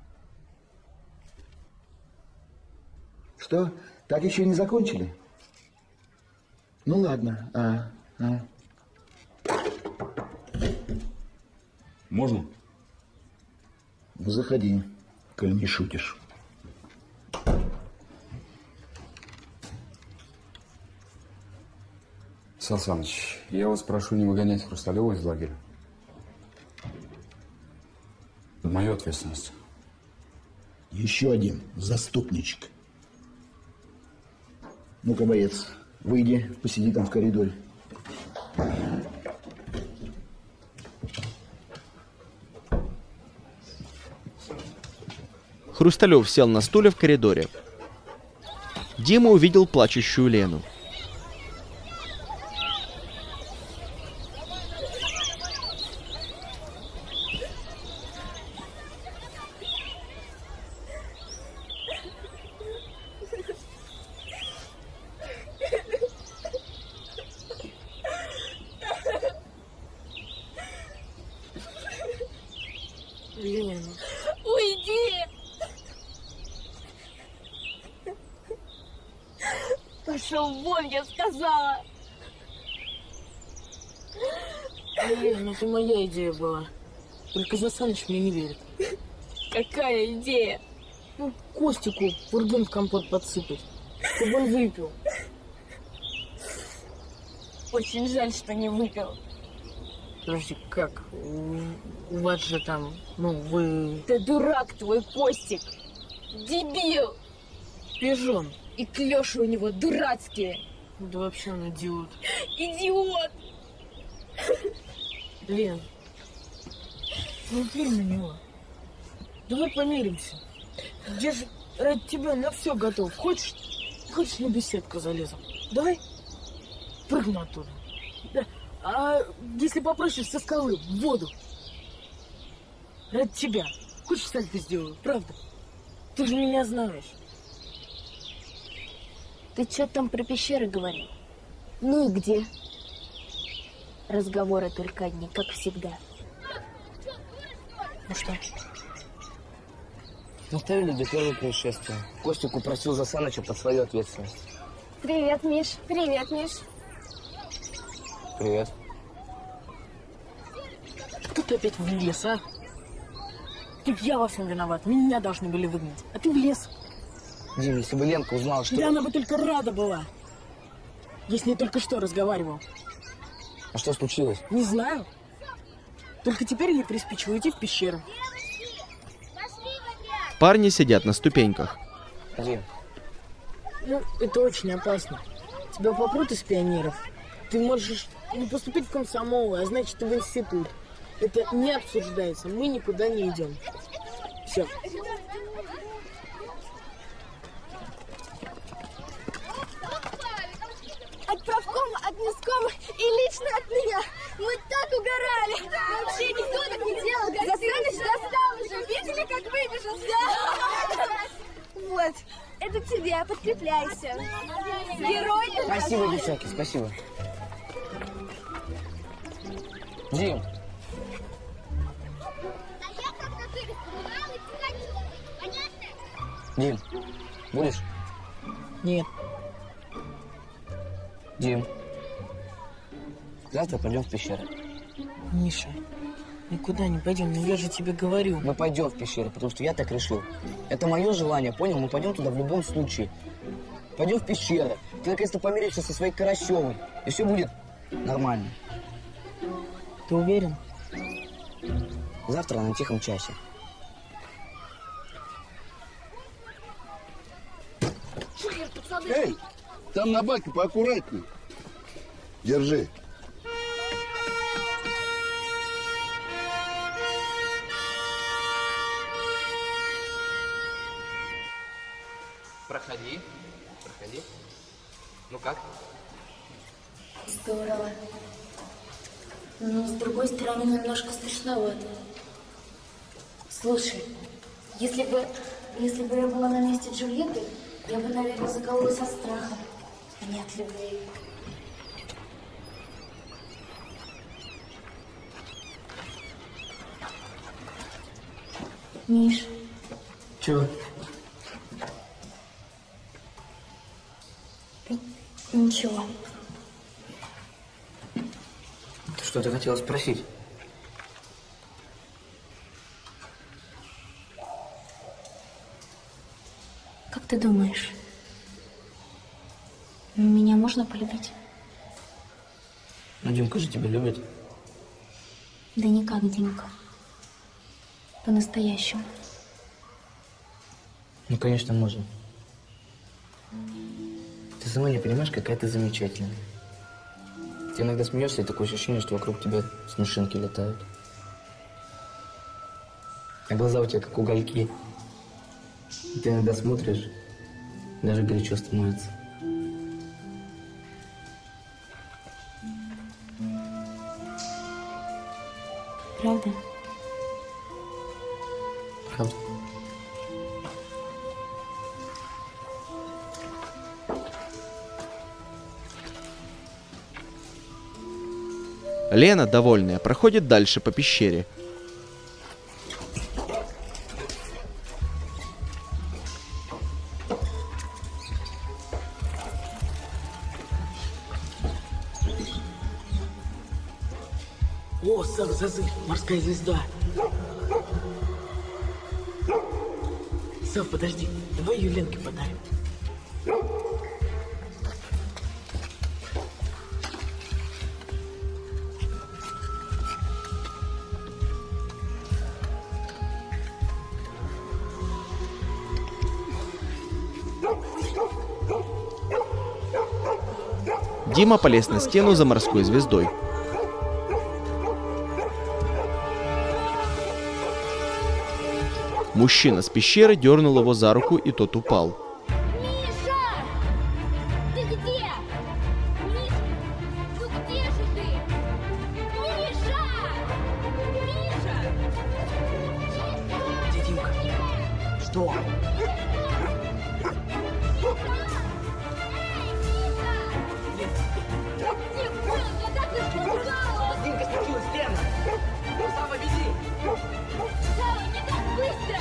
Что? Так еще не закончили? Ну ладно. Можно? Ну заходи, коль не шутишь. Сан Саныч, я вас прошу не выгонять Хрусталева из лагеря. Это моя ответственность. Еще один заступничек. Ну-ка, боец, выйди, посиди там в коридоре. Хрусталев сел на стуле в коридоре. Дима увидел плачущую Лену. Лена. Уйди! Пошел вон, я сказала! Лена, это моя идея была. Только Засаныч мне не верит. Какая идея? Ну, Костику фургон в компот подсыпать, чтобы он выпил. Очень жаль, что не выпил. Подожди, как? У вас же там, вы... Да дурак твой Костик! Дебил! Пижон. И клёши у него дурацкие. Да вообще он идиот. Идиот! Лен, ну верь на него. Давай помиримся. Я же ради тебя на все готов. Хочешь на беседку залезу? Давай? Прыгну оттуда. Да. А если попроще, со скалы, в воду? Ради тебя. Хочешь, сальто сделаю, правда? Ты же меня знаешь. Ты что там про пещеры говорил? Ну и где? Разговоры только одни, как всегда. Ну что? Оставили до первого происшествия. Костик упросил Засаныча под свою ответственность. Привет, Миш. Привет, Миш. Привет. Кто ты опять влез, а? Ты я во всем виноват. Меня должны были выгнать. А ты влез. Дим, если бы Ленка узнала, что... Да она бы только рада была. Я с ней только что разговаривал. А что случилось? Не знаю. Только теперь ей приспичило идти в пещеру. Парни сидят на ступеньках. Дим. Ну, это очень опасно. Тебя попрут из пионеров. Ты можешь не поступить в комсомол, а значит, в институт. Это не обсуждается. Мы никуда не идем. Все. От правкома, от мяскома и лично от меня. Мы так угорали. Вообще никто так не делал. Засаныч достал уже. Видели, как выбежал? Да. Вот. Это тебе. Подкрепляйся. Герой. Спасибо, девчонки, спасибо. Дим. Дим, будешь? Нет. Дим, завтра пойдем в пещеру. Миша, никуда не пойдем, но я же тебе говорю. Мы пойдем в пещеру, потому что я так решил. Это мое желание, понял? Мы пойдем туда в любом случае. Пойдем в пещеру. Ты наконец-то помиришься со своей Карасевой, и все будет нормально. Ты уверен? Завтра на тихом часе. Эй, там на баке поаккуратней. Держи. Проходи. Ну как? Здорово. Но с другой стороны, немножко страшновато. Слушай, если бы Если бы я была на месте Джульетты, я бы, наверное, закололась от страха, а не от любви. Миш. Чего? Ничего. Ты что-то хотела спросить? Как ты думаешь, меня можно полюбить? Ну, Димка же тебя любит. Да не как Димка. По-настоящему. Ну, конечно, можно. Ты сама не понимаешь, какая ты замечательная. Ты иногда смеешься, и такое ощущение, что вокруг тебя смешинки летают. А глаза у тебя как угольки. И ты иногда смотришь, даже горячо становится. Правда? Правда. Лена, довольная, проходит дальше по пещере. О, сам Зазы, морская звезда. Сав, подожди, давай ее Ленке подарим. Дима полез на стену за морской звездой. Мужчина с пещеры дернул его за руку, и тот упал. Миша! Ты где? Миша! Ну где же ты? Миша! Миша! Где Димка? Что? Димка спустилась, Лена! Сава, веди! Сава, не так быстро!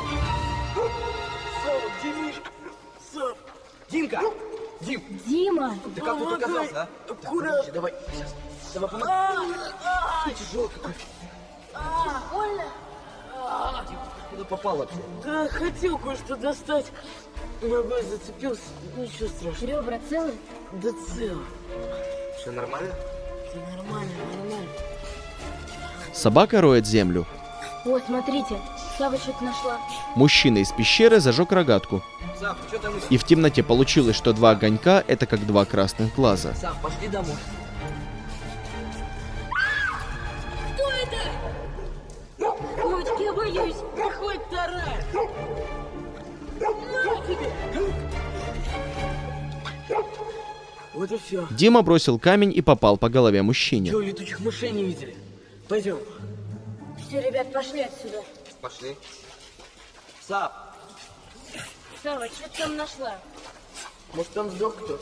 Сава, где Мишка? Сав! Димка! Дим! Дима! Ты как тут оказался, а? Аккуратно! Давай, сейчас. Давай, помоги. Ты тяжелый какой. Больно? Дим, ты куда попал вообще? Да, хотел кое-что достать. Ногой зацепился. Ничего страшного. Ребра целы? Да цело. Все нормально? Да нормально, нормально. Собака роет землю. Вот, смотрите, Сава что-то нашла. Мужчина из пещеры зажег рогатку. Сав, что там? И в темноте получилось, что два огонька — это как два красных глаза. Сав, пошли домой. Кто это? Девочки, я боюсь. Приходит вторая. На тебе. Вот и все. Дима бросил камень и попал по голове мужчине. Чего, летучих мышей не видели? Пойдем. Все, ребят, пошли отсюда. Пошли. Сав, Сава, что ты там нашла? Может, там сдох кто?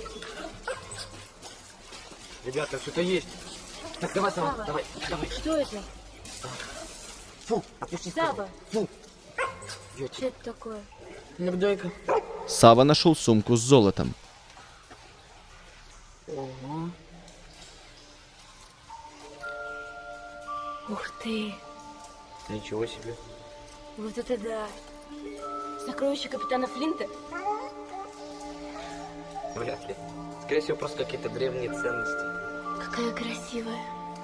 ребята, что-то есть. Так, давай, Сава, Сава. давай, давай. Что это? Фу, отпусти. Сава, Фу. что это такое? Ну, дай-ка. Сава нашел сумку с золотом. Ого. Ух ты, Ничего себе. вот это да. Сокровище капитана Флинта? Вряд ли. Скорее всего, просто какие-то древние ценности. Какая красивая.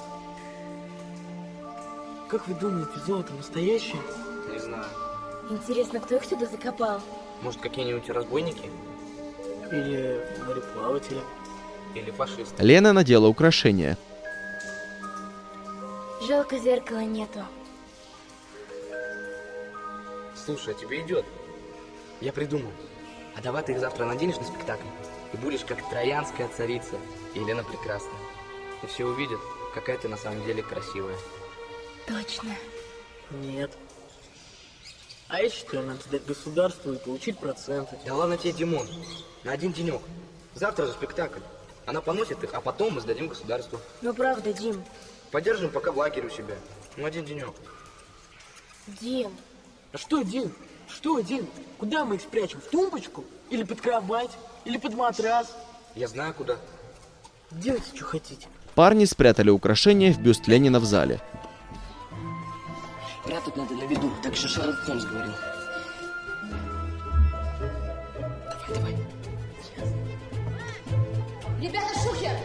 Как вы думаете, золото настоящее? Не знаю. Интересно, кто их сюда закопал? Может, какие-нибудь разбойники? Или мореплаватели? Или фашисты? Лена надела украшения. Жалко, зеркала нету. Слушай, а тебе идет. Я придумал. А давай ты их завтра наденешь на спектакль и будешь как троянская царица и Елена Прекрасная. И все увидят, какая ты на самом деле красивая. Точно. Нет. А я считаю, надо сдать государству и получить проценты. Да ладно тебе, Димон, на один денек. Завтра же спектакль. Она поносит их, а потом мы сдадим государству. Ну правда, Дим. Подержим пока в лагере у себя. Ну, один денек. Дим. А что, Дим? Что, Дим? Куда мы их спрячем? В тумбочку? Или под кровать? Или под матрас? Я знаю, куда. Делайте, что хотите. Парни спрятали украшения в бюст Ленина в зале. Прятать надо на виду, так же Шерлок Холмс говорил. Давай. Ребята, шухер!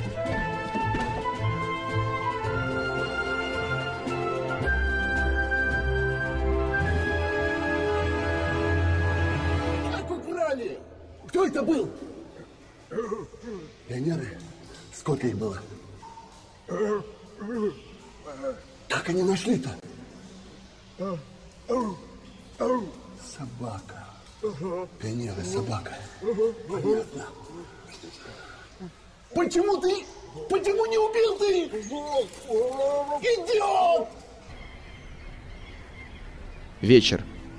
Как украли? Кто это был? Пионеры? Сколько их было? Как они нашли-то? Собака. Пионеры, собака. Понятно. Почему не убил ты их? Идиот! Вечер.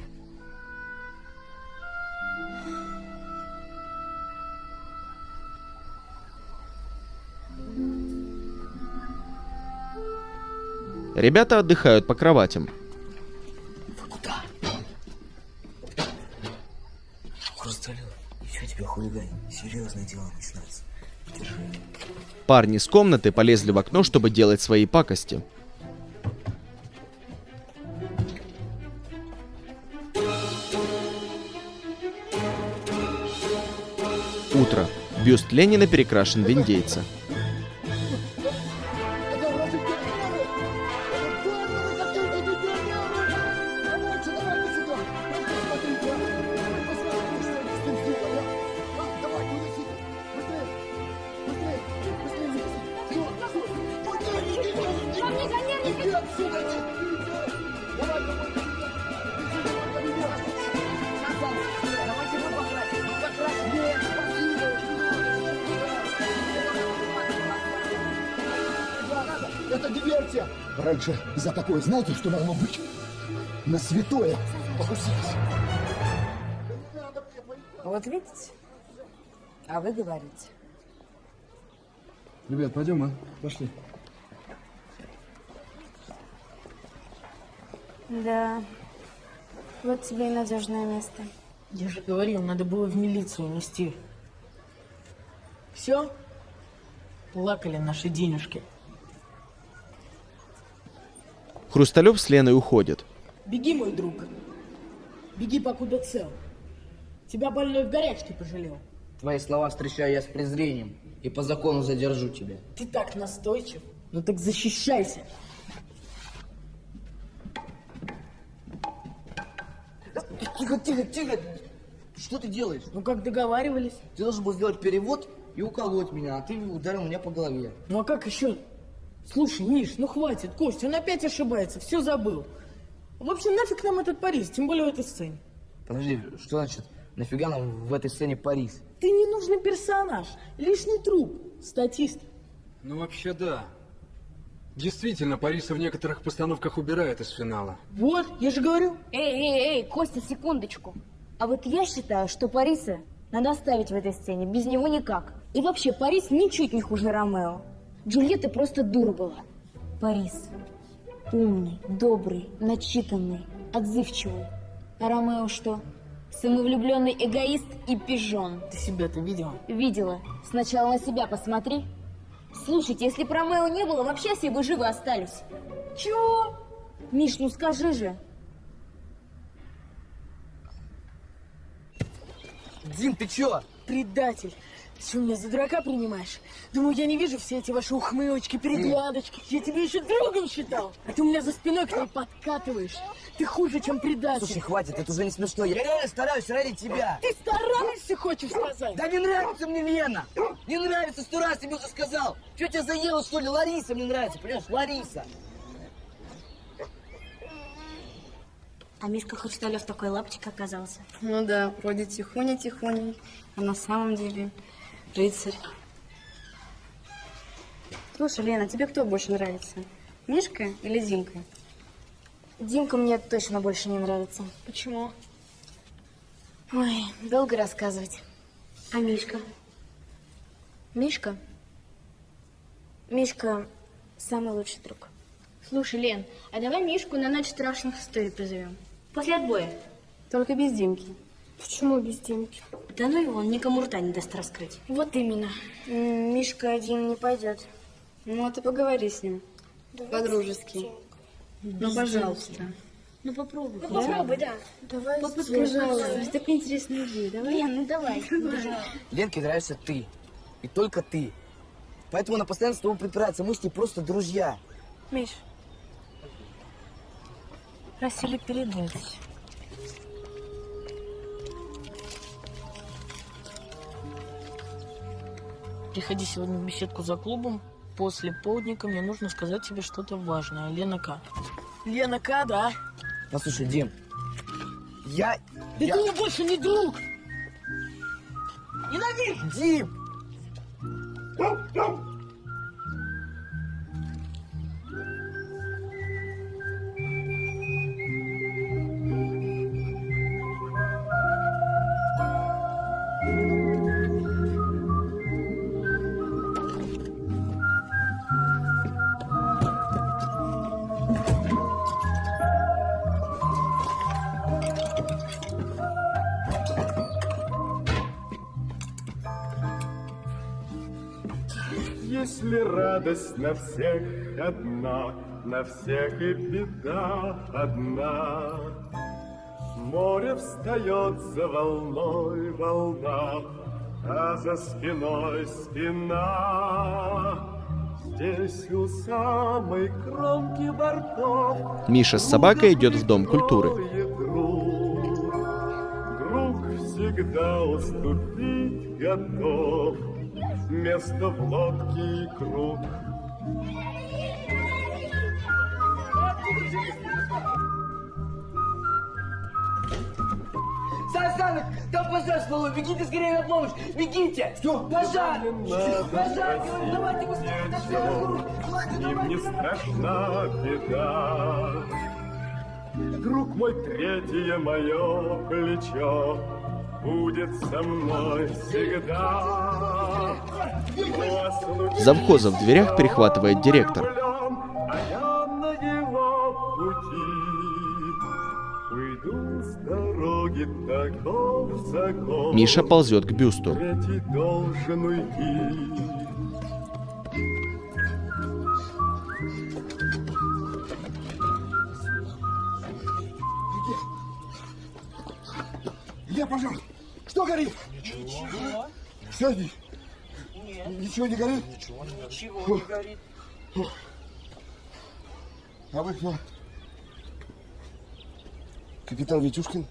Ребята отдыхают по кроватям. Куда? Хрусталев, ничего тебе, хулиган. Серьезное дело начинается. Держи. Парни с комнаты полезли в окно, чтобы делать свои пакости. Утро. Бюст Ленина перекрашен в индейца. Это диверсия! Раньше за такое знаете, что могло быть? На святое покусились. Вот видите? А вы говорите. Ребят, пойдем, а? Пошли. Да. Вот тебе и надежное место. Я же говорил, надо было в милицию нести. Все? Плакали наши денежки. Хрусталев с Леной уходят. Беги, мой друг. Беги, покуда цел. Тебя больной в горячке пожалел. Твои слова встречаю я с презрением и по закону задержу тебя. Ты так настойчив. Ну так защищайся. Тихо, тихо, тихо. Что ты делаешь? Ну как договаривались. Ты должен был сделать перевод и уколоть меня, а ты ударил меня по голове. Ну а как еще? Слушай, Миш, ну хватит, Костя, он опять ошибается, все забыл. В общем, нафиг нам этот Парис, тем более в этой сцене. Подожди, что значит, нафига нам в этой сцене Парис? Ты ненужный персонаж, лишний труп, статист. Ну вообще да. Действительно, Париса в некоторых постановках убирают из финала. Вот, я же говорю. Эй, Костя, секундочку. А вот я считаю, что Париса надо оставить в этой сцене, без него никак. И вообще, Парис ничуть не хуже Ромео. Джульетта просто дура была. Парис умный, добрый, начитанный, отзывчивый. А Ромео что? Самовлюбленный эгоист и пижон. Ты себя-то видела? Видела. Сначала на себя посмотри. Слушайте, если бы Ромео не было, вообще все бы живы остались. Чего? Миш, ну скажи же. Дим, ты чё? Предатель. Ты что, меня за дурака принимаешь? Думаю, я не вижу все эти ваши ухмылочки, переглядочки. Я тебя еще другом считал. А ты у меня за спиной к ней подкатываешь. Ты хуже, чем предатель. Слушай, хватит, это уже не смешно. Я реально стараюсь ради тебя. Ты стараешься, хочешь сказать? Да не нравится мне Лена. Не нравится, 100 раз тебе уже сказал. Что тебя заело, что ли? Лариса мне нравится, понимаешь? Лариса. А Мишка Хрусталев такой лапчик оказался. Ну да, вроде тихоня-тихоня, а на самом деле рыцарь. Слушай, Лена, тебе кто больше нравится? Мишка или Димка? Димка мне точно больше не нравится. Почему? Ой, долго рассказывать. А Мишка? Мишка? Мишка самый лучший друг. Слушай, Лен, а давай Мишку на ночь страшных историй позовем. После отбоя. Только без Димки. Почему без Димки? Да ну его, он никому рта не даст раскрыть. Вот именно. Мишка один не пойдет. Ну, а ты поговори с ним. По-дружески. Ну, пожалуйста. Ну, попробуй. Ну, попробуй, да. Давай, пожалуйста. Такая интересная идея. Давай. Лен, ну давай. Ленке нравишься ты. И только ты. Поэтому она постоянно с тобой припирается. Мы с ней просто друзья. Миш, просили передумать. Приходи сегодня в беседку за клубом. После полдника мне нужно сказать тебе что-то важное. Лена К. Лена К, да? Послушай, Дим, я... Ты мне больше не друг! Ненавижу! Дим! Если радость на всех одна, на всех и беда одна. С моря встает за волной волна, а за спиной спина. Здесь у самой кромки бортов Миша с собакой идет в Дом культуры. Друг всегда уступить готов. Место в лодке и круг. Саныч, там пожар с полу, бегите скорее на помощь, бегите! Что? Пожар! Пожар! Давайте быстрее! Им не страшна беда. Друг мой, третье мое плечо будет со мной всегда. Завхоза в дверях перехватывает директор. А я на его пути уйду с дороги, таков закон. Миша ползет к бюсту. Третий должен уйти. Где пожар? Что горит? Ничего. Все здесь? Нет. Ничего не горит? Ничего не горит. А вы кто? Капитан Витюшкин?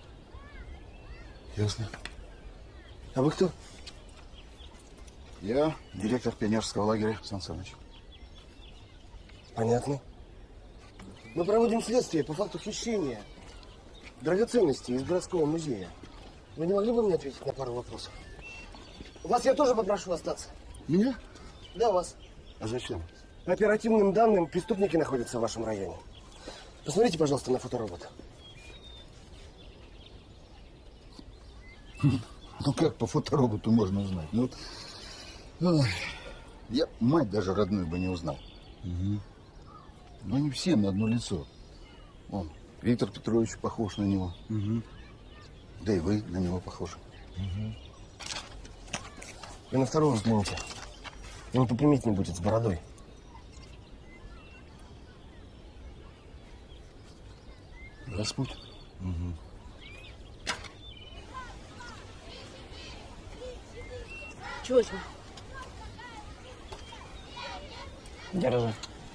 Ясно. А вы кто? Я директор пионерского лагеря Сан Саныч. Понятно. Мы проводим следствие по факту хищения драгоценностей из городского музея. Вы не могли бы мне ответить на пару вопросов? Вас я тоже попрошу остаться. Меня? Да, вас. А зачем? По оперативным данным, преступники находятся в вашем районе. Посмотрите, пожалуйста, на фоторобота. Ну как по фотороботу можно узнать? Ну, я мать даже родную бы не узнал. Но не все на одно лицо. Вон, Виктор Петрович похож на него. Да и вы на него похожи. И на второго взгляните. Он поприметнее будет с бородой. Распут. Чего тебе? Держи.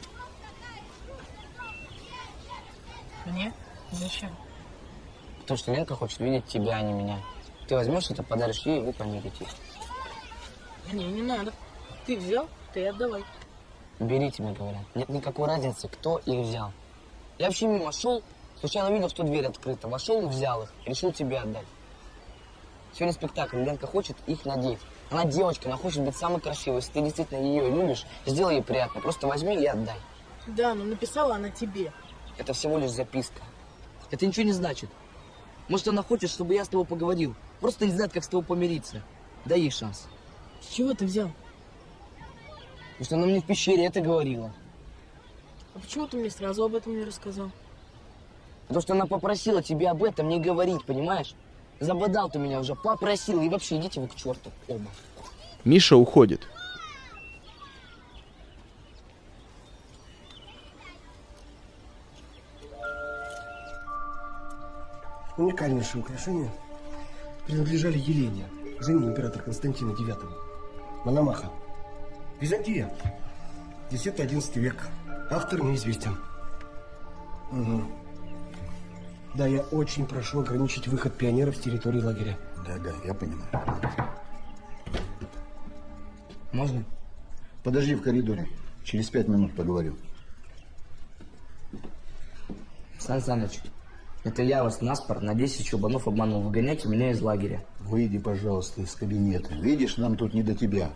Мне? Зачем? Потому что Ленка хочет видеть тебя, а не меня. Ты возьмешь это, подаришь ей, и вы помиритесь. Не надо. Ты взял, ты и отдавай. Берите, мне говорят. Нет никакой разницы, кто их взял. Я вообще мимо шел, случайно увидел, что дверь открыта. Вошел и взял их. Решил тебе отдать. Сегодня спектакль. Ленка хочет их надеть. Она девочка, она хочет быть самой красивой. Если ты действительно ее любишь, сделай ей приятно. Просто возьми и отдай. Да, но написала она тебе. Это всего лишь записка. Это ничего не значит. Может, она хочет, чтобы я с тобой поговорил. Просто не знает, как с тобой помириться. Дай ей шанс. С чего ты взял? Потому что она мне в пещере это говорила. А почему ты мне сразу об этом не рассказал? Потому что она попросила тебе об этом не говорить, понимаешь? Забодал ты меня уже, попросил. И вообще, идите вы к черту оба. Миша уходит. Уникальнейшие украшения принадлежали Елене, жене императора Константина IX. Мономаха. Византия. 10-11 век. Автор неизвестен. Угу. Да, я очень прошу ограничить выход пионеров с территории лагеря. Да, я понимаю. Можно? Подожди в коридоре. Через 5 минут поговорю. Сан Саныч, это я вас наспор на 10 чубанов обманул. Выгоняйте меня из лагеря. Выйди, пожалуйста, из кабинета. Видишь, нам тут не до тебя.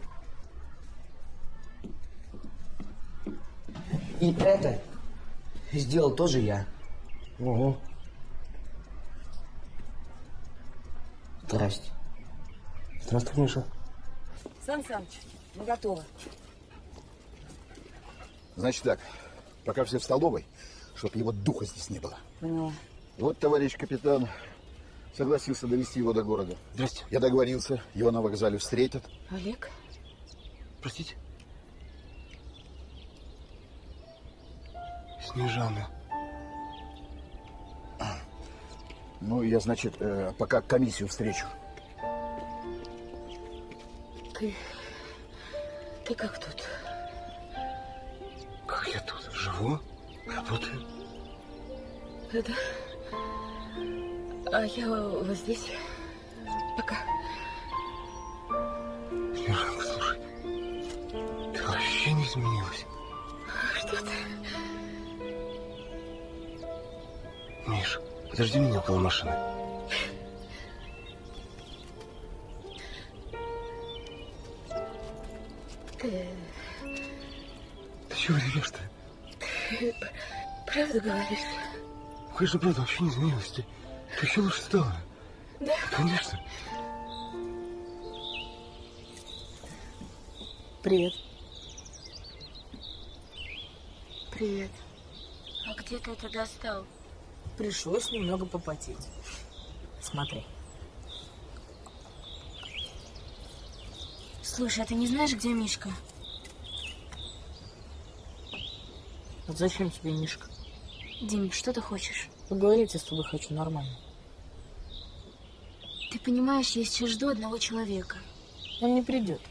И это сделал тоже я. Ого. Здрасте. Здравствуй, Миша. Сан Саныч, мы готовы. Значит так, пока все в столовой, чтобы его духа здесь не было. Поняла. Вот товарищ капитан согласился довести его до города. Здрасте. Я договорился, его на вокзале встретят. Олег? Простите? Снежана. Ну, я, значит, пока комиссию встречу. Ты как тут? Как я тут? Живу? Работаю? Да. А я вот здесь. Пока. Снежанка, слушай. Ты вообще не изменилась. Что ты? Миш, подожди меня около машины. Ты чего ревешь-то? Ты правду говоришь? Конечно, правда, вообще не изменилась. Ты еще лучше стала. Да? Конечно. Привет. Привет. А где ты это достал? Пришлось немного попотеть. Смотри. Слушай, а ты не знаешь, где Мишка? Вот зачем тебе Мишка? Дим, что ты хочешь? Поговорить я с тобой хочу нормально. Ты понимаешь, я сейчас жду одного человека. Он не придет.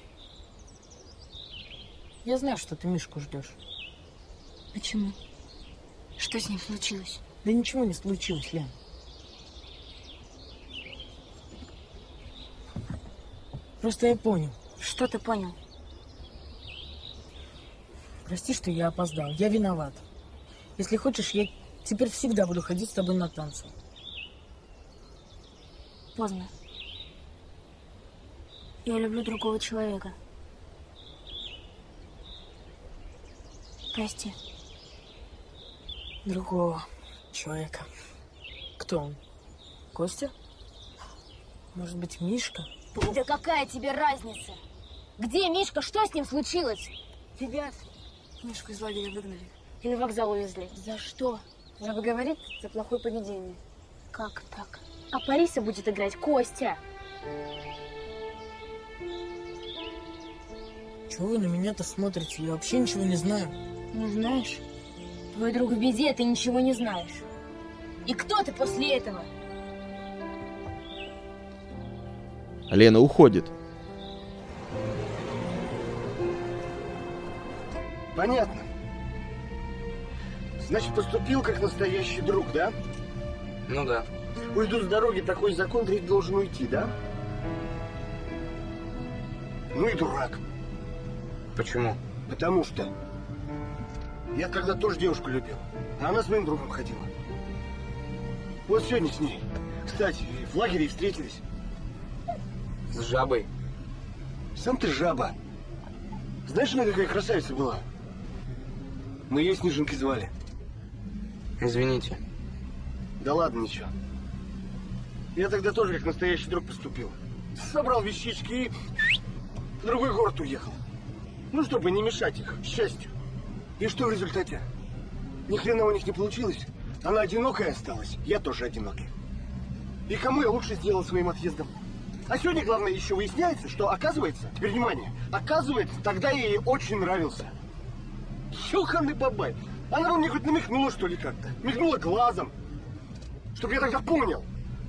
Я знаю, что ты Мишку ждешь. Почему? Что с ним случилось? Да ничего не случилось, Лен. Просто я понял. Что ты понял? Прости, что я опоздал. Я виноват. Если хочешь, я теперь всегда буду ходить с тобой на танцы. Поздно. Я люблю другого человека. Прости. Другого человека. Кто он? Костя? Может быть, Мишка? Да какая тебе разница? Где Мишка? Что с ним случилось? Тебя Мишку из лагеря выгнали. И на вокзал увезли. За что? Жаба говорит, за плохое поведение. Как так? А Париса будет играть Костя. Чего вы на меня-то смотрите? Я вообще ничего не знаю. Не знаешь? Твой друг в беде, ты ничего не знаешь. И кто ты после этого? Лена уходит. Понятно. Значит, поступил как настоящий друг, да? Ну да. Уйду с дороги, такой закон, треть должен уйти, да? Ну и дурак. Почему? Потому что я когда тоже девушку любил, а она с моим другом ходила. Вот сегодня с ней. Кстати, в лагере и встретились. С жабой? Сам ты жаба. Знаешь, она какая красавица была? Мы ее Снежинкой звали. Извините. Да ладно, ничего. Я тогда тоже как настоящий друг поступил. Собрал вещички и в другой город уехал. Ну, чтобы не мешать их счастью. И что в результате? Ни хрена у них не получилось. Она одинокая осталась, я тоже одинокий. И кому я лучше сделал своим отъездом? А сегодня, главное, еще выясняется, что, оказывается, теперь внимание, оказывается, тогда я ей очень нравился. Ёханый бабай. Она бы мне хоть намекнула, что ли, как-то. Мигнула глазом. Чтоб я тогда понял.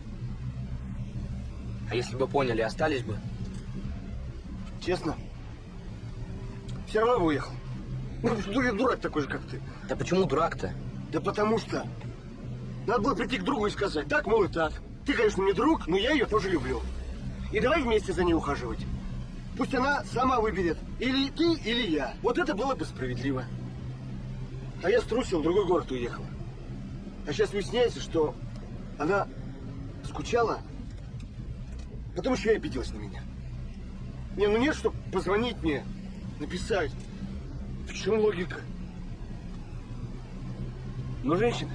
А если бы поняли, остались бы? Честно? Все равно бы уехал. Ну, я дурак такой же, как ты. Да почему дурак-то? Да потому что надо было прийти к другу и сказать, так, мол, и так. Ты, конечно, не друг, но я ее тоже люблю. И давай вместе за ней ухаживать. Пусть она сама выберет. Или ты, или я. Вот это было бы справедливо. А я струсил, в другой город уехал. А сейчас выясняется, что она скучала, потом еще и обиделась на меня. Не, ну нет, чтобы позвонить мне, написать. В чем логика? Ну, женщина.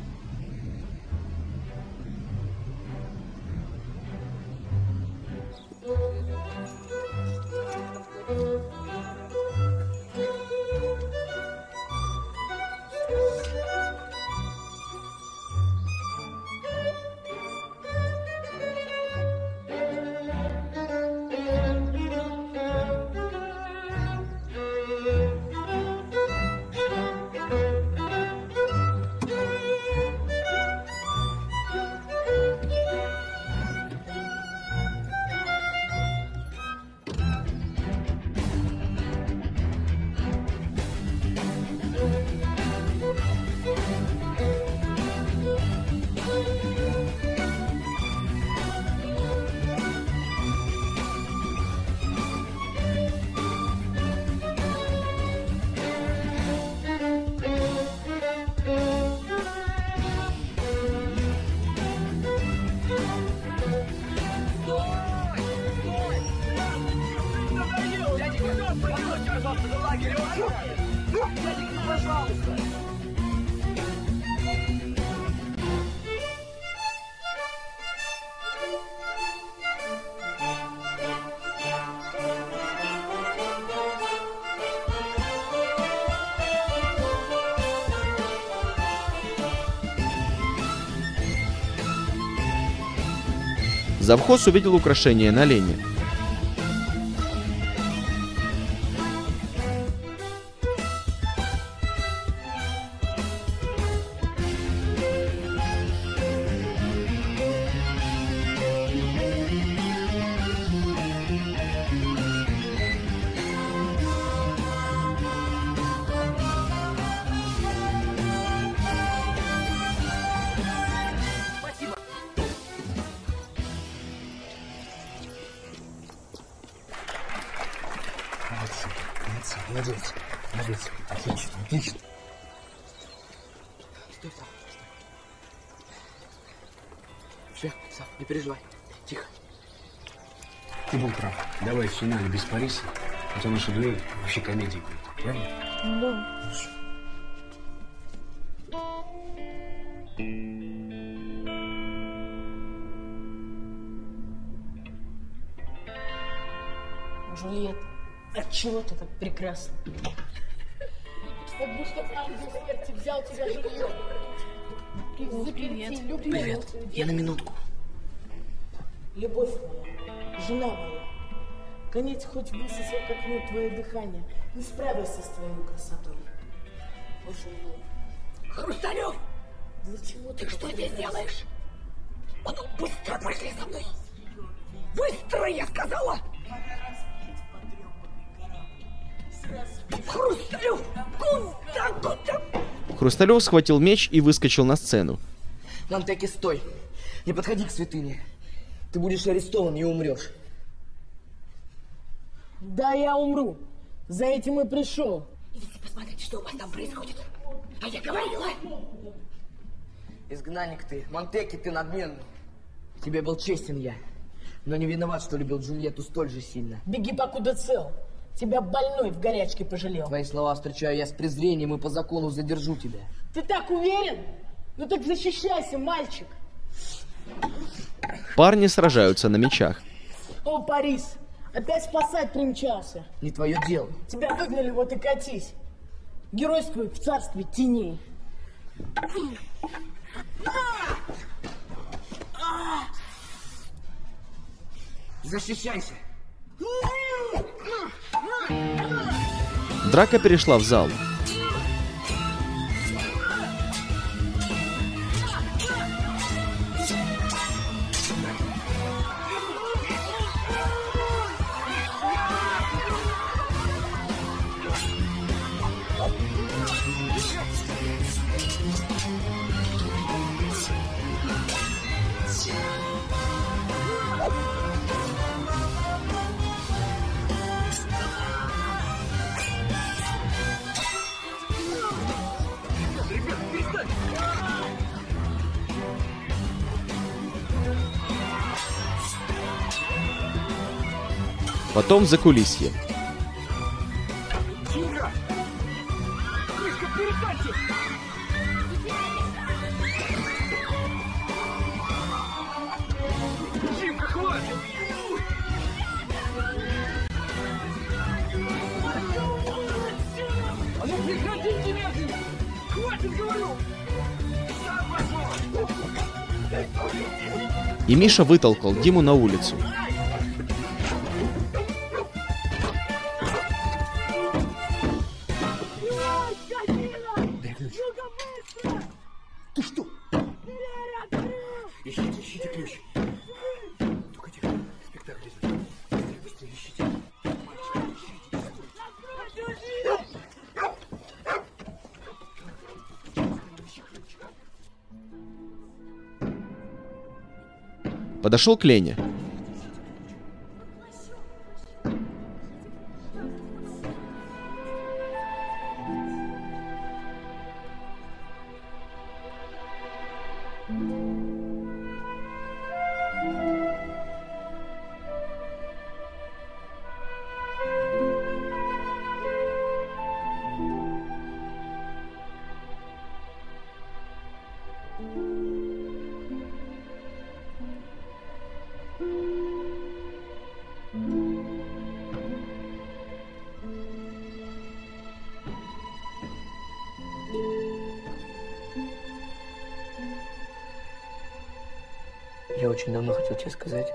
Завхоз увидел украшение на Лене. Молодец, молодец. Отлично, отлично. Стой, Сав, стой. Все, Сав, не переживай. Тихо. Ты был прав. Давай в финале без Париса, а то наша дуэль вообще комедия будет. Правильно? Да. Джульетта, отчего ты так прекрасна? Потому что ангел смерти взял тебя живьем. Привет. Привет. Я на минутку. Любовь моя, жена моя, конец хоть высосал как нет твое дыхание, не справился с твоей красотой. Боже мой. Хрусталев! Для чего ты что здесь делаешь? А ну быстро пошли со мной! Быстро, я сказала! Хрусталев! Куда? Хрусталев схватил меч и выскочил на сцену. Монтеки, стой! Не подходи к святыне. Ты будешь арестован и умрешь. Да, я умру. За этим и пришел. Идите посмотрите, что у вас там происходит. А я говорила! Изгнанник ты, Монтеки, ты надменный. Тебе был честен я, но не виноват, что любил Джульетту столь же сильно. Беги, покуда цел. Тебя больной в горячке пожалел. Твои слова встречаю я с презрением и по закону задержу тебя. Ты так уверен? Ну так защищайся, мальчик. Парни сражаются на мечах. О, Борис, опять спасать примчался. Не твое дело. Тебя выгнали, вот и катись. Геройствуй в царстве теней. Защищайся. Драка перешла в зал. Потом закулисье. Тихо! Мишка, перестаньте! Димка, хватит! А ну прекратите немедленно! Хватит, говорю! Сам пошел! И Миша вытолкал Диму на улицу. Ты что? Ищите ключ. Только тихо, спектакль идет. Быстрее ищите. Подошел к Лене. Я очень давно хотел тебе сказать,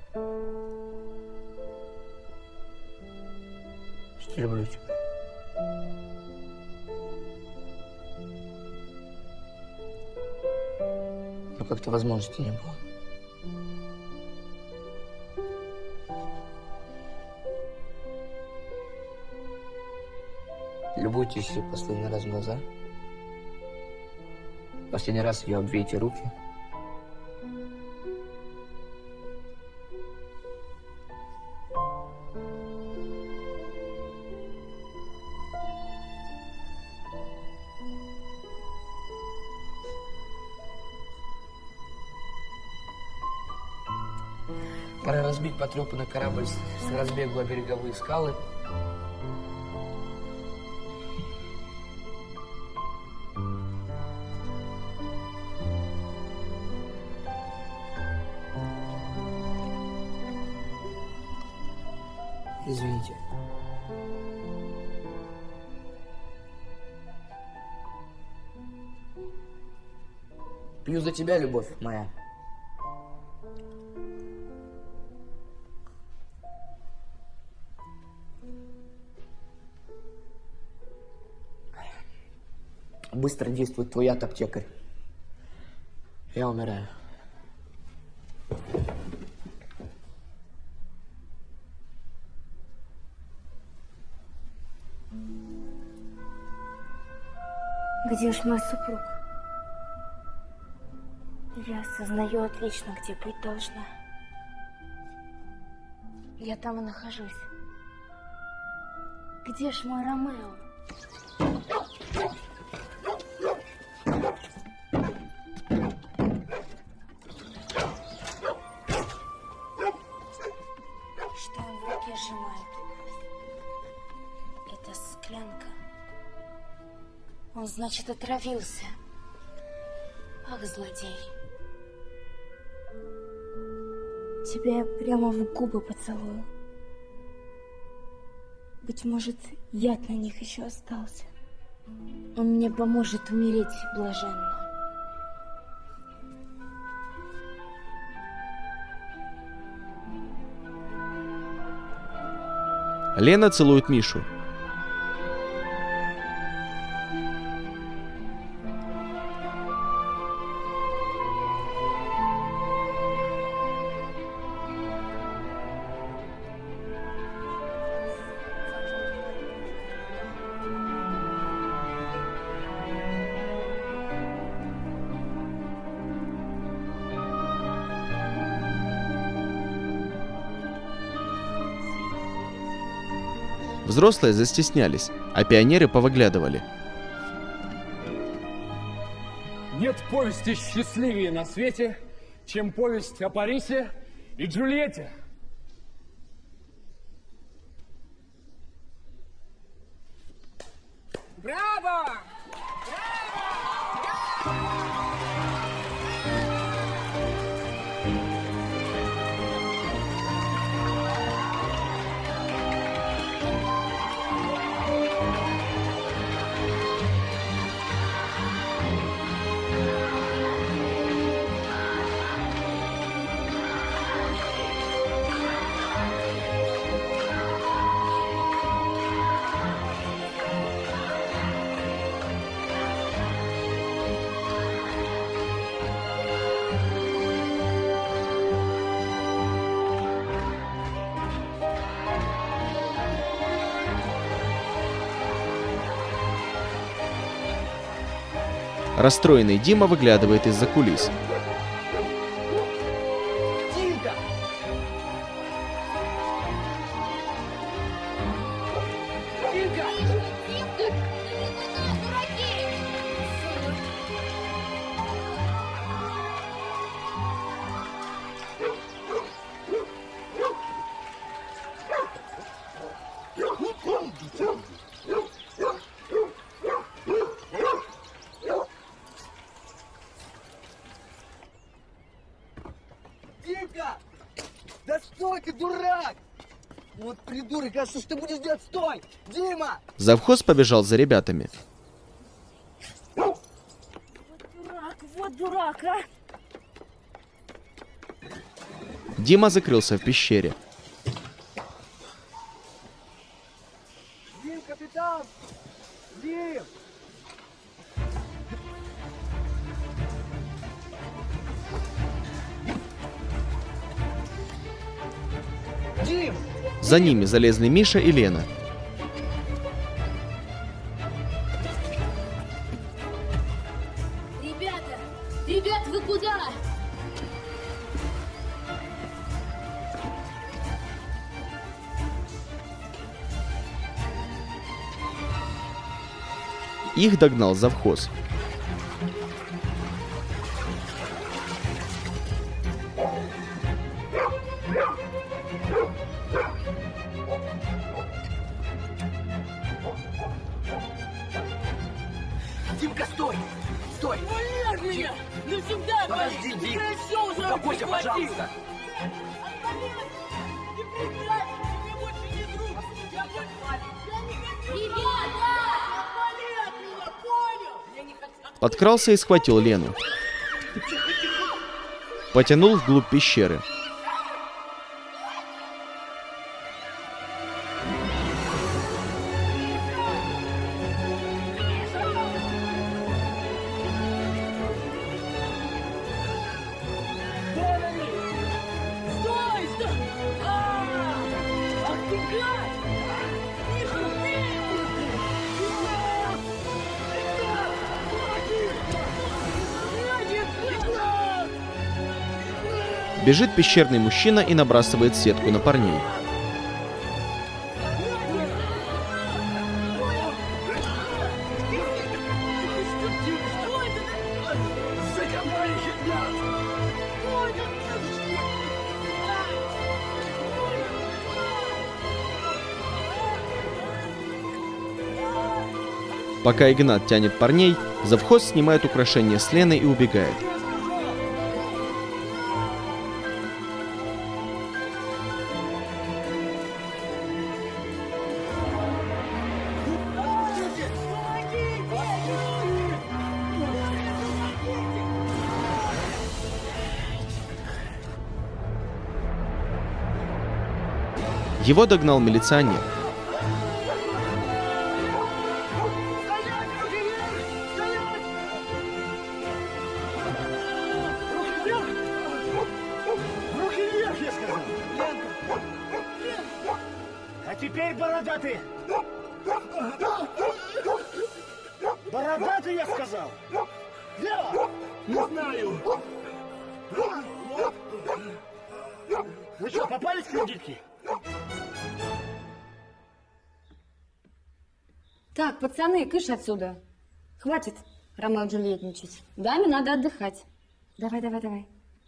что люблю тебя. Но как-то возможности не было. Любуйтесь последний раз в глаза. Последний раз ее обвейте руки. Пора разбить потрепанный корабль с разбегу о береговые скалы. Извините. Пью за тебя, любовь моя. Быстро действует твой яд, аптекарь. Я умираю. Где ж мой супруг? Я осознаю отлично, где быть должна. Я там и нахожусь. Где ж мой Ромео? Что он в руке сжимает? Это склянка. Он, значит, отравился. Ах, злодей. Тебя я прямо в губы поцелую. Быть может, яд на них еще остался. Он мне поможет умереть блаженно. Лена целует Мишу. Взрослые застеснялись, а пионеры повыглядывали. Нет повести счастливее на свете, чем повесть о Парисе и Джульетте. Браво! Расстроенный Дима выглядывает из-за кулис. Димка! Димка! Димка! Дураки! Димка! Да стой ты, дурак! Вот придурок, а что ж ты будешь делать? Стой! Дима! Завхоз побежал за ребятами. Вот дурак, а! Дима закрылся в пещере. Дим, капитан! Дим! Дим! За ними залезли Миша и Лена. Ребята! Ребят, вы куда? Их догнал завхоз. Димка, стой! Стой! Валер меня! Навсегда! Подожди, Дим! Прекращу уже! Успокойся, прихвати! пожалуйста! Валер! Не прекрати! Ты больше не друг! Я больше... Я не хочу... Ребята! Отвали от меня, понял? Я не хочу... Подкрался и схватил Лену. Потянул вглубь пещеры. Стой! Стой! Ах ты гад! Миша, Бежит пещерный мужчина и набрасывает сетку на парней. Пока Игнат тянет парней, завхоз снимает украшения с Лены и убегает. Его догнал милиционер. А теперь бородатый! Бородатый, я сказал! Лева! Не знаю! Вы что, попались к кредитке? Так, пацаны, кыш отсюда. Хватит Ромео и Джульеттничать. Даме надо отдыхать. Давай.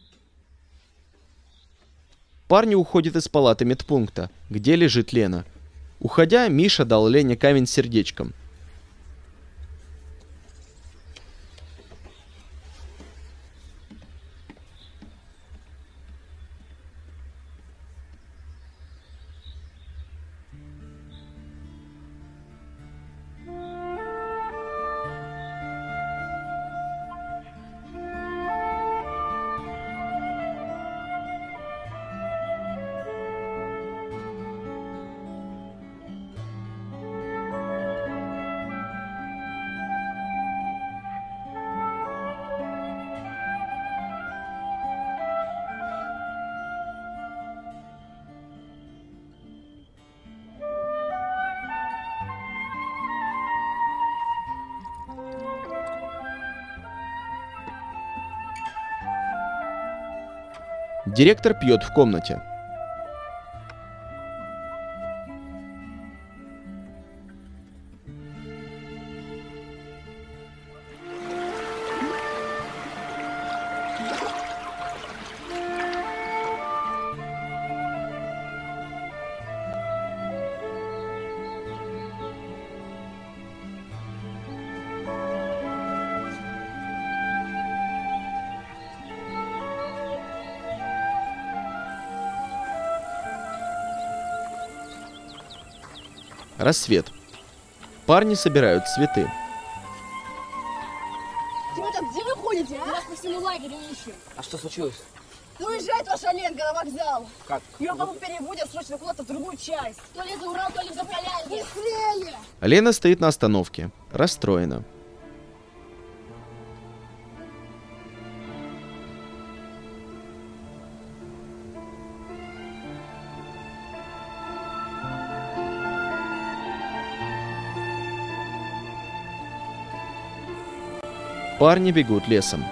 Парни уходят из палаты медпункта, где лежит Лена. Уходя, Миша дал Лене камень с сердечком. Директор пьет в комнате. Рассвет. Парни собирают цветы. Ребята, где вы ходите, а? Нас по всему лагерю ищем. А что случилось? Ну, уезжает ваша Ленка на вокзал. Как? Ее, по-моему, переводят срочно куда-то в другую часть. То ли за Урал, то ли за Полянки. Быстрее! Лена стоит на остановке. Расстроена. Парни бегут лесом.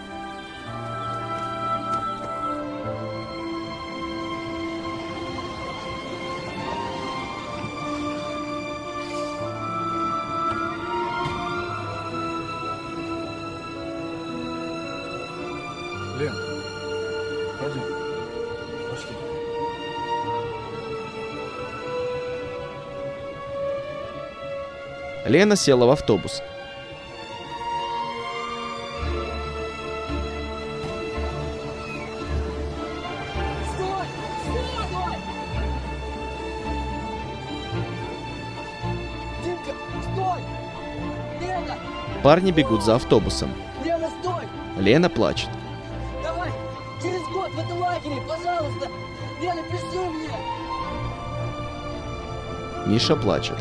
Лен, пойдем. Пошли. Лена села в автобус. Парни бегут за автобусом. Лена, стой! Лена плачет. Давай, через год в этом лагере, пожалуйста! Лена, пиши мне! Миша плачет.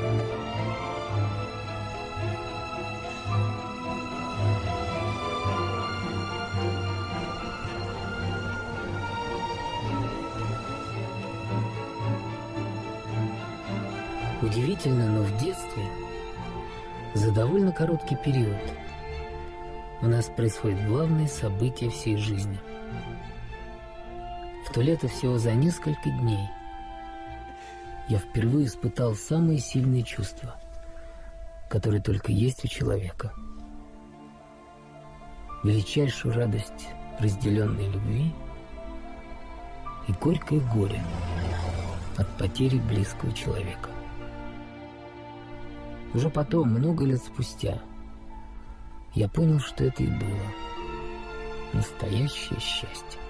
Удивительно, но в детстве, за довольно короткий период, у нас происходит главное событие всей жизни. В то лето всего за несколько дней я впервые испытал самые сильные чувства, которые только есть у человека. Величайшую радость разделенной любви и горькое горе от потери близкого человека. Уже потом, много лет спустя, я понял, что это и было настоящее счастье.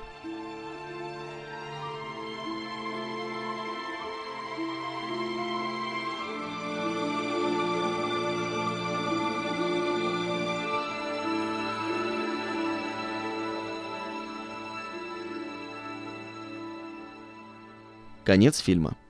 Конец фильма.